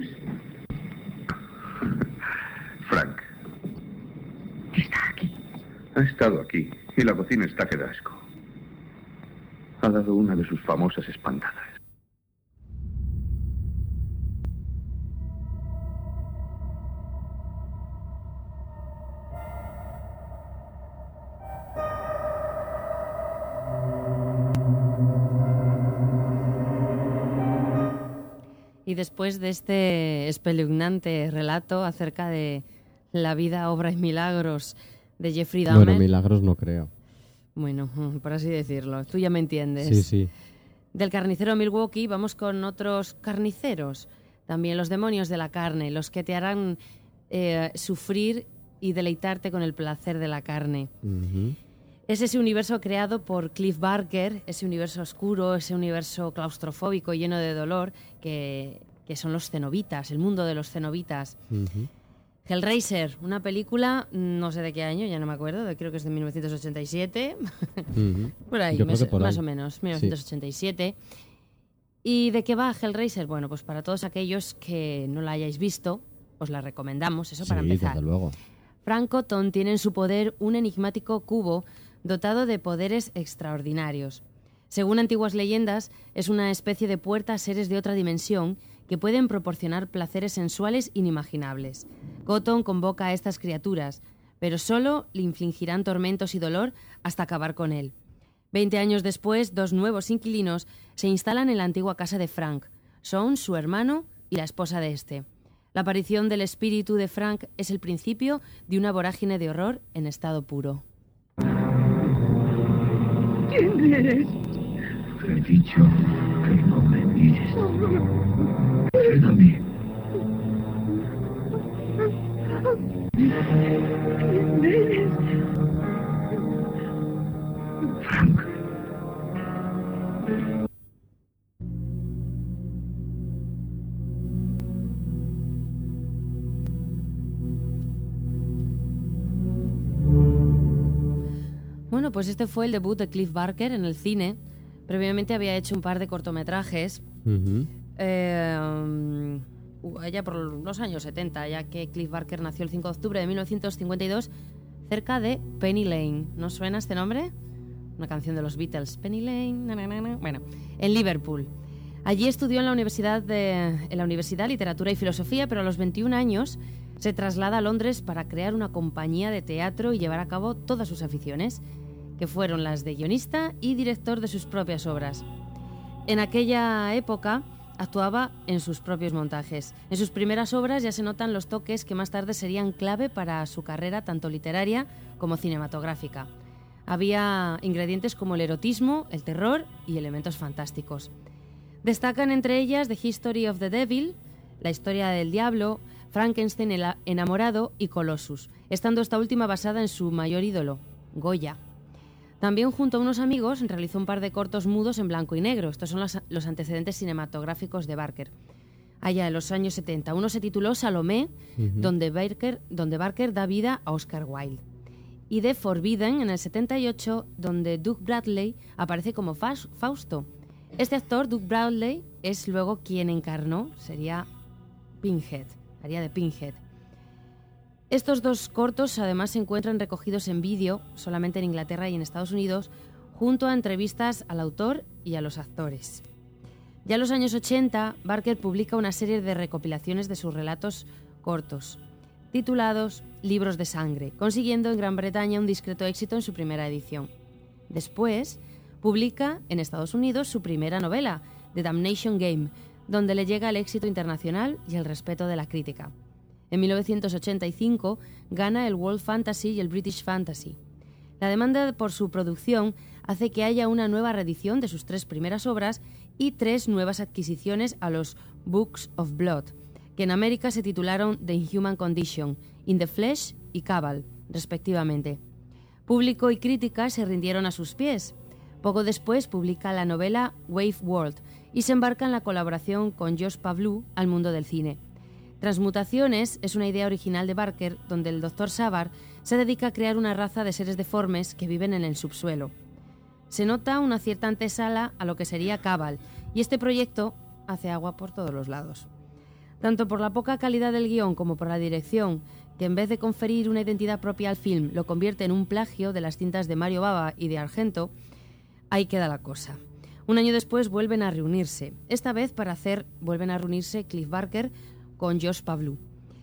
Frank. Está aquí. Ha estado aquí y la cocina está que da asco. Ha dado una de sus famosas espantadas. Y después de este espeluznante relato acerca de la vida, obra y milagros de Jeffrey Dahmer... Bueno, milagros no creo. Bueno, por así decirlo, tú ya me entiendes. Sí, sí. Del carnicero Milwaukee vamos con otros carniceros, también los demonios de la carne, los que te harán eh, sufrir y deleitarte con el placer de la carne. Uh-huh. Es ese universo creado por Clive Barker, ese universo oscuro, ese universo claustrofóbico lleno de dolor, que, que son los cenobitas, el mundo de los cenobitas. Uh-huh. Hellraiser, una película, no sé de qué año, ya no me acuerdo, creo que es de mil novecientos ochenta y siete, Uh-huh. por ahí, Yo creo más, que por más ahí. o menos, mil novecientos ochenta y siete. Sí. ¿Y de qué va Hellraiser? Bueno, pues para todos aquellos que no la hayáis visto, os la recomendamos, eso para Sí, empezar. desde luego. Frank Cotton tiene en su poder un enigmático cubo dotado de poderes extraordinarios. Según antiguas leyendas, es una especie de puerta a seres de otra dimensión que pueden proporcionar placeres sensuales inimaginables. Cotton convoca a estas criaturas, pero solo le infligirán tormentos y dolor hasta acabar con él. Veinte años después, dos nuevos inquilinos se instalan en la antigua casa de Frank. Son su hermano y la esposa de este. La aparición del espíritu de Frank es el principio de una vorágine de horror en estado puro. ¿Quién eres? Te he dicho que no me mires. Perdóname. ¿Quién eres? Frank. Bueno, pues este fue el debut de Clive Barker en el cine. Previamente había hecho un par de cortometrajes. Uh-huh. Eh, allá por los años setenta, ya que Clive Barker nació el cinco de octubre de mil novecientos cincuenta y dos cerca de Penny Lane. ¿No suena este nombre? Una canción de los Beatles. Penny Lane, na, na, na, na. Bueno, en Liverpool. Allí estudió en la Universidad de, en la Universidad Literatura y Filosofía, pero a los veintiún años se traslada a Londres para crear una compañía de teatro y llevar a cabo todas sus aficiones, que fueron las de guionista y director de sus propias obras. En aquella época actuaba en sus propios montajes. En sus primeras obras ya se notan los toques que más tarde serían clave para su carrera tanto literaria como cinematográfica. Había ingredientes como el erotismo, el terror y elementos fantásticos. Destacan entre ellas The History of the Devil, La historia del diablo, Frankenstein el enamorado y Colossus, estando esta última basada en su mayor ídolo, Goya. También junto a unos amigos realizó un par de cortos mudos en blanco y negro. Estos son los, los antecedentes cinematográficos de Barker. Allá en los años setenta. Uno se tituló Salomé, uh-huh. donde, Barker, donde Barker da vida a Oscar Wilde. Y The Forbidden, en el setenta y ocho, donde Doug Bradley aparece como Fausto. Este actor, Doug Bradley, es luego quien encarnó, sería Pinhead, haría de Pinhead. Estos dos cortos además se encuentran recogidos en vídeo solamente en Inglaterra y en Estados Unidos, junto a entrevistas al autor y a los actores. Ya en los años ochenta, Barker publica una serie de recopilaciones de sus relatos cortos, titulados Libros de Sangre, consiguiendo en Gran Bretaña un discreto éxito en su primera edición. Después, publica en Estados Unidos su primera novela, The Damnation Game, donde le llega el éxito internacional y el respeto de la crítica. En mil novecientos ochenta y cinco gana el World Fantasy y el British Fantasy. La demanda por su producción hace que haya una nueva reedición de sus tres primeras obras y tres nuevas adquisiciones a los Books of Blood, que en América se titularon The Inhuman Condition, In the Flesh y Cabal, respectivamente. Público y crítica se rindieron a sus pies. Poco después publica la novela Wave World y se embarca en la colaboración con Josh Pavlou al mundo del cine. Transmutaciones es una idea original de Barker, donde el doctor Savar se dedica a crear una raza de seres deformes que viven en el subsuelo. Se nota una cierta antesala a lo que sería Cabal, y este proyecto hace agua por todos los lados. Tanto por la poca calidad del guión como por la dirección, que en vez de conferir una identidad propia al film, lo convierte en un plagio de las cintas de Mario Bava y de Argento, ahí queda la cosa. Un año después vuelven a reunirse. Esta vez para hacer, vuelven a reunirse Clive Barker con Josh Pavlou.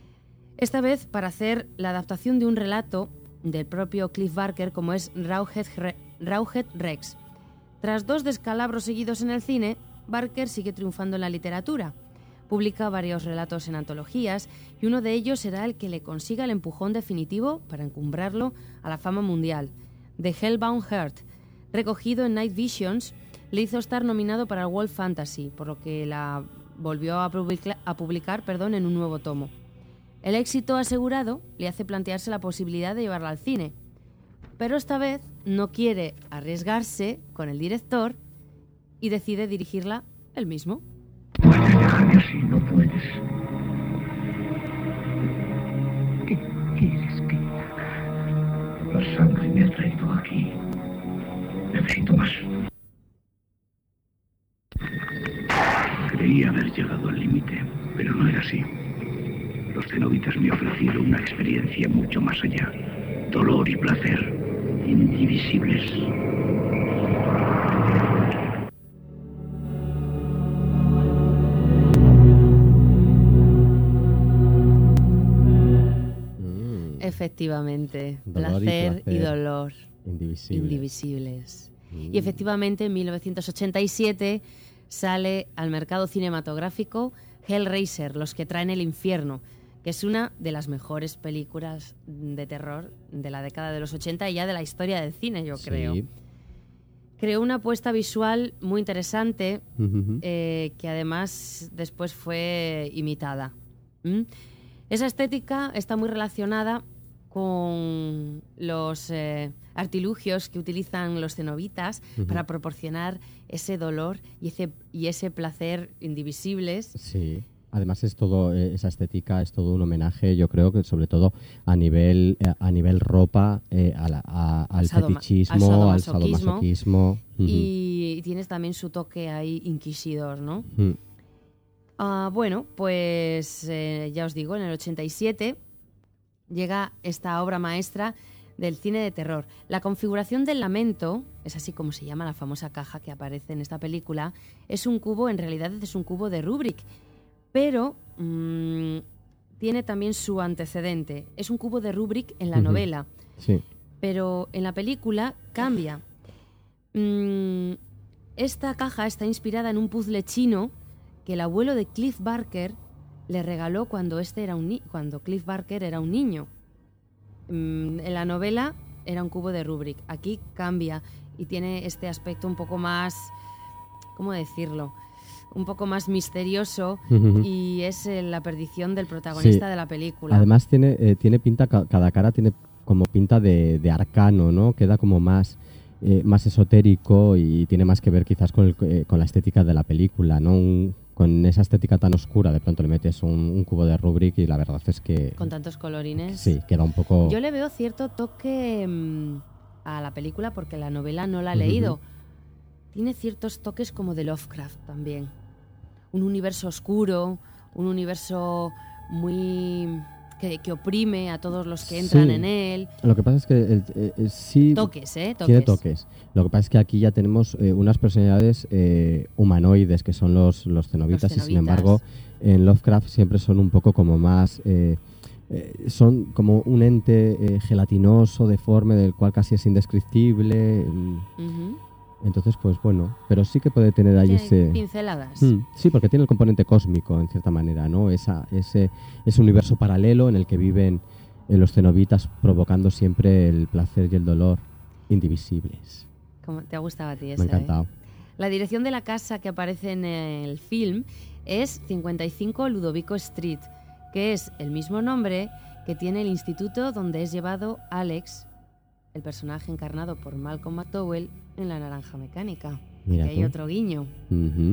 Esta vez para hacer la adaptación de un relato del propio Clive Barker, como es Rawhead, Re- Rawhead Rex. Tras dos descalabros seguidos en el cine, Barker sigue triunfando en la literatura. Publica varios relatos en antologías y uno de ellos será el que le consiga el empujón definitivo para encumbrarlo a la fama mundial. The Hellbound Heart, recogido en Night Visions, le hizo estar nominado para el World Fantasy, por lo que la volvió a, publica- a publicar perdón, en un nuevo tomo. El éxito asegurado le hace plantearse la posibilidad de llevarla al cine, pero esta vez no quiere arriesgarse con el director y decide dirigirla él mismo. Puedes dejarme así, no puedes. ¿Qué quieres que haga? La sangre me ha traído aquí. Necesito más. Creí haber llegado al límite, pero no era así. Los cenobitas me ofrecieron una experiencia mucho más allá. Dolor y placer, indivisibles. Efectivamente, Dolor y placer, y, placer. dolor Indivisibles. indivisibles. Mm. Y efectivamente, en mil novecientos ochenta y siete sale al mercado cinematográfico Hellraiser, Los que traen el infierno, que es una de las mejores películas de terror de la década de los ochenta y ya de la historia del cine, yo creo. Sí. Creó una apuesta visual muy interesante, Ujú. eh, que además después fue imitada. ¿Mm? Esa estética está muy relacionada con los eh, artilugios que utilizan los cenobitas Ujú. para proporcionar ese dolor y ese, y ese placer indivisibles. Sí. Además es todo, eh, esa estética es todo un homenaje, yo creo que sobre todo a nivel eh, a nivel ropa, eh, a la- a- al Sadoma- fetichismo, al al sadomasoquismo. sadomasoquismo. Ujú. Y, y tienes también su toque ahí inquisidor, ¿no? Mm. Ah, bueno, pues eh, ya os digo, en el ochenta y siete llega esta obra maestra del cine de terror. La configuración del lamento, es así como se llama la famosa caja que aparece en esta película, es un cubo, en realidad es un cubo de Rubik, pero mmm, tiene también su antecedente. Es un cubo de Rubik en la Ujú. novela, Sí. pero en la película cambia. Mm, esta caja está inspirada en un puzzle chino que el abuelo de Clive Barker le regaló cuando, este era un ni- cuando Clive Barker era un niño. Mm, en la novela era un cubo de Rubik. Aquí cambia y tiene este aspecto un poco más, ¿cómo decirlo? Un poco más misterioso uh-huh. y es eh, la perdición del protagonista sí. de la película. Además tiene, eh, tiene pinta, cada cara tiene como pinta de, de arcano, ¿no? Queda como más... Eh, más esotérico y tiene más que ver quizás con, el, eh, con la estética de la película, ¿no? Un, con esa estética tan oscura, de pronto le metes un, un cubo de Rubik y la verdad es que... Con tantos colorines. Sí, queda un poco... Yo le veo cierto toque mmm, a la película porque la novela no la he uh-huh. leído. Tiene ciertos toques como de Lovecraft también. Un universo oscuro, un universo muy... Que, que oprime a todos los que entran sí. en él. Lo que pasa es que eh, eh, sí... Toques, ¿eh? Toques. Tiene toques. Lo que pasa es que aquí ya tenemos eh, unas personalidades eh, humanoides, que son los, los, cenobitas, los cenobitas, y sin embargo en Lovecraft siempre son un poco como más... Eh, eh, son como un ente eh, gelatinoso, deforme, del cual casi es indescriptible. Uh-huh. Entonces, pues bueno, pero sí que puede tener ahí sí, ese... pinceladas. Mm, sí, porque tiene el componente cósmico, en cierta manera, ¿no? Esa, ese, ese universo paralelo en el que viven eh, los cenobitas, provocando siempre el placer y el dolor indivisibles. ¿Cómo te ha gustado a ti esa? Me ha encantado. ¿eh? La dirección de la casa que aparece en el film es cincuenta y cinco Ludovico Street, que es el mismo nombre que tiene el instituto donde es llevado Alex, el personaje encarnado por Malcolm McDowell en La Naranja Mecánica. Mira que hay otro guiño. Uh-huh.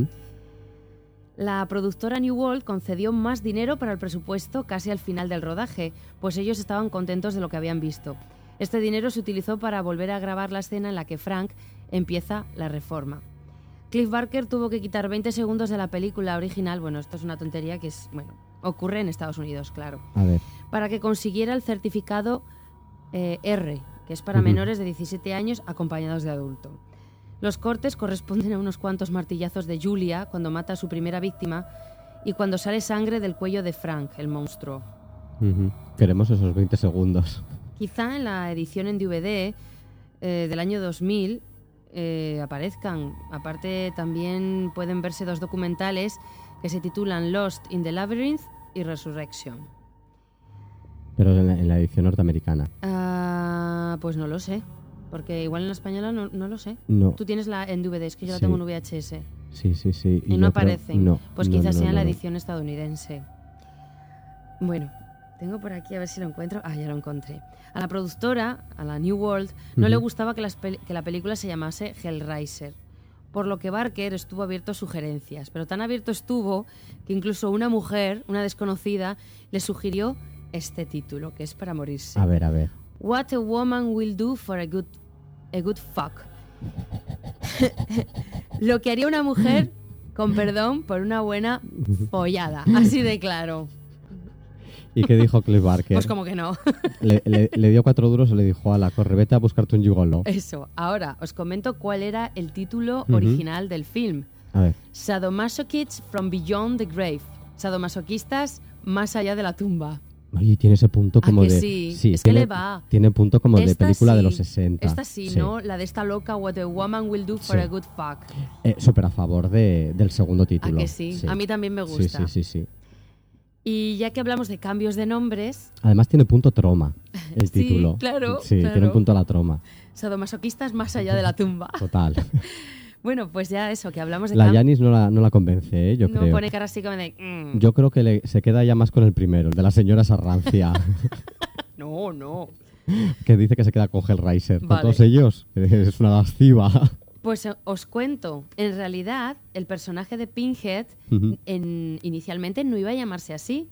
La productora New World concedió más dinero para el presupuesto casi al final del rodaje, pues ellos estaban contentos de lo que habían visto. Este dinero se utilizó para volver a grabar la escena en la que Frank empieza la reforma. Cliff Barker tuvo que quitar veinte segundos de la película original, bueno, esto es una tontería que es, bueno, ocurre en Estados Unidos, claro, a ver. para que consiguiera el certificado eh, R, que es para uh-huh. menores de diecisiete años acompañados de adulto. Los cortes corresponden a unos cuantos martillazos de Julia cuando mata a su primera víctima y cuando sale sangre del cuello de Frank, el monstruo. Uh-huh. Queremos esos veinte segundos. Quizá en la edición en D V D eh, del año dos mil eh, aparezcan. Aparte también pueden verse dos documentales que se titulan Lost in the Labyrinth y Resurrection. Pero en la, en la edición norteamericana. Uh, pues no lo sé, porque igual en la española no, no lo sé. No. Tú tienes la en D V D, es que yo la sí. tengo en V H S. Sí, sí, sí. Y, y no aparecen. No, pues no, quizás no, sea en no, la no. edición estadounidense. Bueno, tengo por aquí a ver si lo encuentro. Ah, ya lo encontré. A la productora, a la New World, no uh-huh. le gustaba que, las pel- que la película se llamase Hellraiser, por lo que Barker estuvo abierto a sugerencias, pero tan abierto estuvo que incluso una mujer, una desconocida, le sugirió este título, que es para morirse. A ver, a ver. What a woman will do for a good, a good fuck. Lo que haría una mujer, con perdón, por una buena follada. Así de claro. ¿Y qué dijo Cliff Barker? Pues como que no. ¿Le, le, le dio cuatro duros o le dijo, ala, corre, vete a buscarte un gigolo? Eso. Ahora, os comento cuál era el título uh-huh. original del film. A ver. Sadomasochists from Beyond the Grave. Sadomasoquistas más allá de la tumba. Oye, tiene ese punto como que de... sí? sí es tiene, que le va. Tiene punto como esta de película sí, de los sesenta. Esta sí, sí, ¿no? La de esta loca, What a woman will do for sí. a good fuck. Eh, súper a favor de, del segundo título. ¿A que sí? sí? A mí también me gusta. Sí, sí, sí, sí. Y ya que hablamos de cambios de nombres... Además tiene punto troma, el sí, título. claro. Sí, claro. tiene un punto a la troma. Sadomasoquistas más allá de la tumba. Total. Bueno, pues ya eso, que hablamos de... La cam- Yanis no la, no la convence, ¿eh? Yo no creo. pone cara así como de... Mm. Yo creo que le, se queda ya más con el primero, el de la señora Sarrancia. No, no. Que dice que se queda con Hellraiser. Vale. Con todos ellos, es una lasciva. Pues eh, os cuento, en realidad el personaje de Pinhead Uh-huh. en, inicialmente no iba a llamarse así.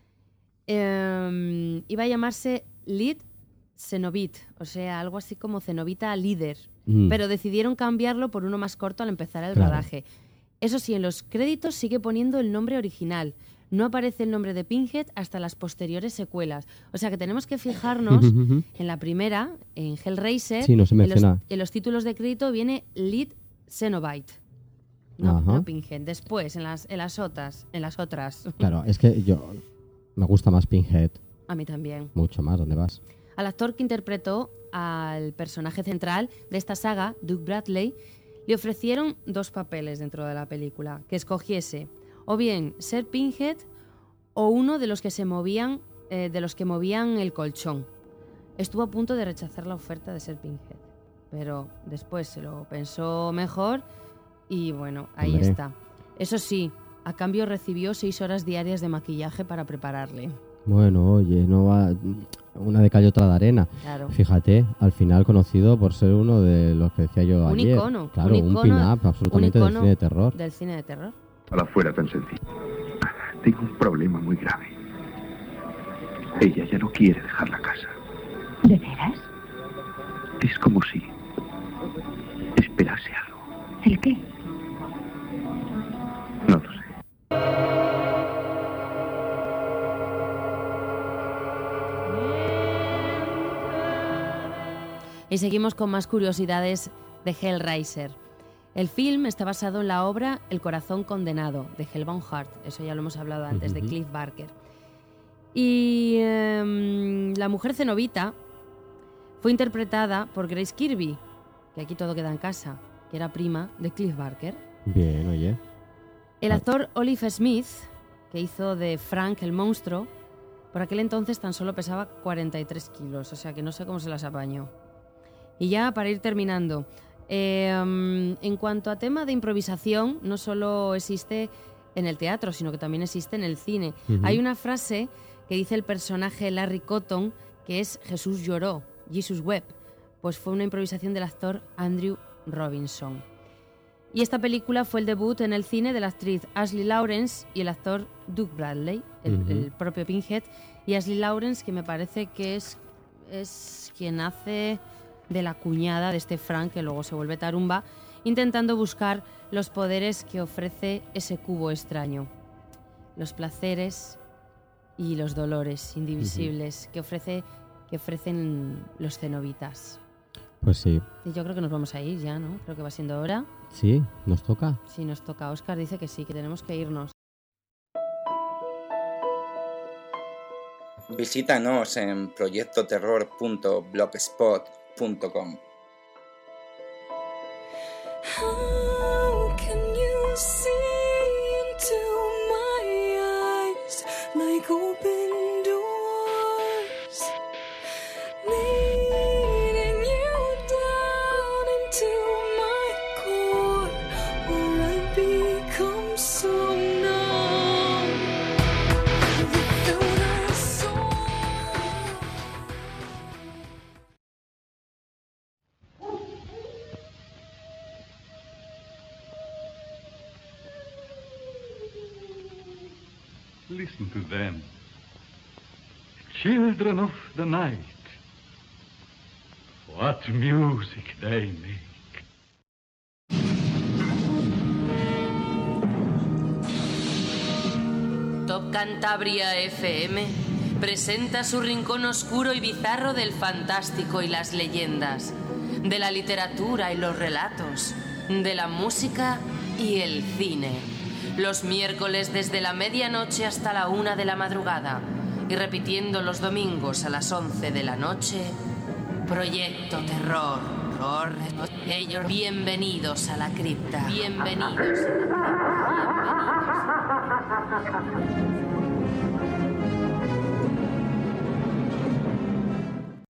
Eh, iba a llamarse Lead Cenobit, o sea, algo así como Cenobita líder. Mm. Pero decidieron cambiarlo por uno más corto al empezar el Claro. rodaje. Eso sí, en los créditos sigue poniendo el nombre original. No aparece el nombre de Pinhead hasta las posteriores secuelas. O sea que tenemos que fijarnos Ujú. en la primera, en Hellraiser, Sí, no se en, los, menciona. en los títulos de crédito viene Lead Cenobite. No, Ajá. no Pinhead. Después, en las, en las otras, en las otras. Claro, es que yo me gusta más Pinhead. A mí también. Mucho más, ¿dónde vas? Al actor que interpretó al personaje central de esta saga, Doug Bradley, le ofrecieron dos papeles dentro de la película, que escogiese o bien ser Pinhead o uno de los que se movían, eh, de los que movían el colchón. estuvo a punto de rechazar la oferta de ser Pinhead, pero después se lo pensó mejor y bueno, ahí Hombre. está. Eso sí, a cambio recibió seis horas diarias de maquillaje para prepararle. Bueno, oye, no va una de cal y otra de arena. Claro. Fíjate, al final conocido por ser uno de los que decía yo Un ayer. icono, Claro, un un, icono, pin-up absolutamente un del icono cine de terror. Del cine de terror. Ojalá fuera tan sencillo. Tengo un problema muy grave. Ella ya no quiere dejar la casa. ¿De veras? Es como si esperase algo. ¿El qué? No lo sé. Y seguimos con más curiosidades de Hellraiser. El film está basado en la obra El corazón condenado, de Hellbound Heart. Eso ya lo hemos hablado antes, uh-huh. de Clive Barker. Y eh, la mujer cenobita fue interpretada por Grace Kirby, que aquí todo queda en casa, que era prima de Clive Barker. Bien, oye. El actor Oliver Smith, que hizo de Frank el monstruo, por aquel entonces tan solo pesaba cuarenta y tres kilos, o sea que no sé cómo se las apañó. Y ya para ir terminando, eh, en cuanto a tema de improvisación, no solo existe en el teatro, sino que también existe en el cine. Uh-huh. Hay una frase que dice el personaje Larry Cotton, que es Jesús lloró, Jesus wept, pues fue una improvisación del actor Andrew Robinson. Y esta película fue el debut en el cine de la actriz Ashley Lawrence y el actor Doug Bradley, el, uh-huh. el propio Pinhead, y Ashley Lawrence, que me parece que es, es quien hace de la cuñada de este Frank, que luego se vuelve tarumba, intentando buscar los poderes que ofrece ese cubo extraño, los placeres y los dolores indivisibles uh-huh. que, ofrece, que ofrecen los cenobitas. Pues sí. Y yo creo que nos vamos a ir ya, ¿no? Creo que va siendo hora. Sí, nos toca. Sí, nos toca. Óscar dice que sí, que tenemos que irnos. Visítanos en proyecto terror punto blogspot punto com. How can you see into my eyes like open doors, leading you down into my core, where I become so numb without a soul. Listen to them, children of the night. What music they make. Top Cantabria F M presenta su rincón oscuro y bizarro del fantástico y las leyendas, de la literatura y los relatos, de la música y el cine. Los miércoles desde la medianoche hasta la una de la madrugada y repitiendo los domingos a las once de la noche, Proyecto Terror. Ellos, bienvenidos a la cripta. Bienvenidos a la cripta. Bienvenidos a la cripta.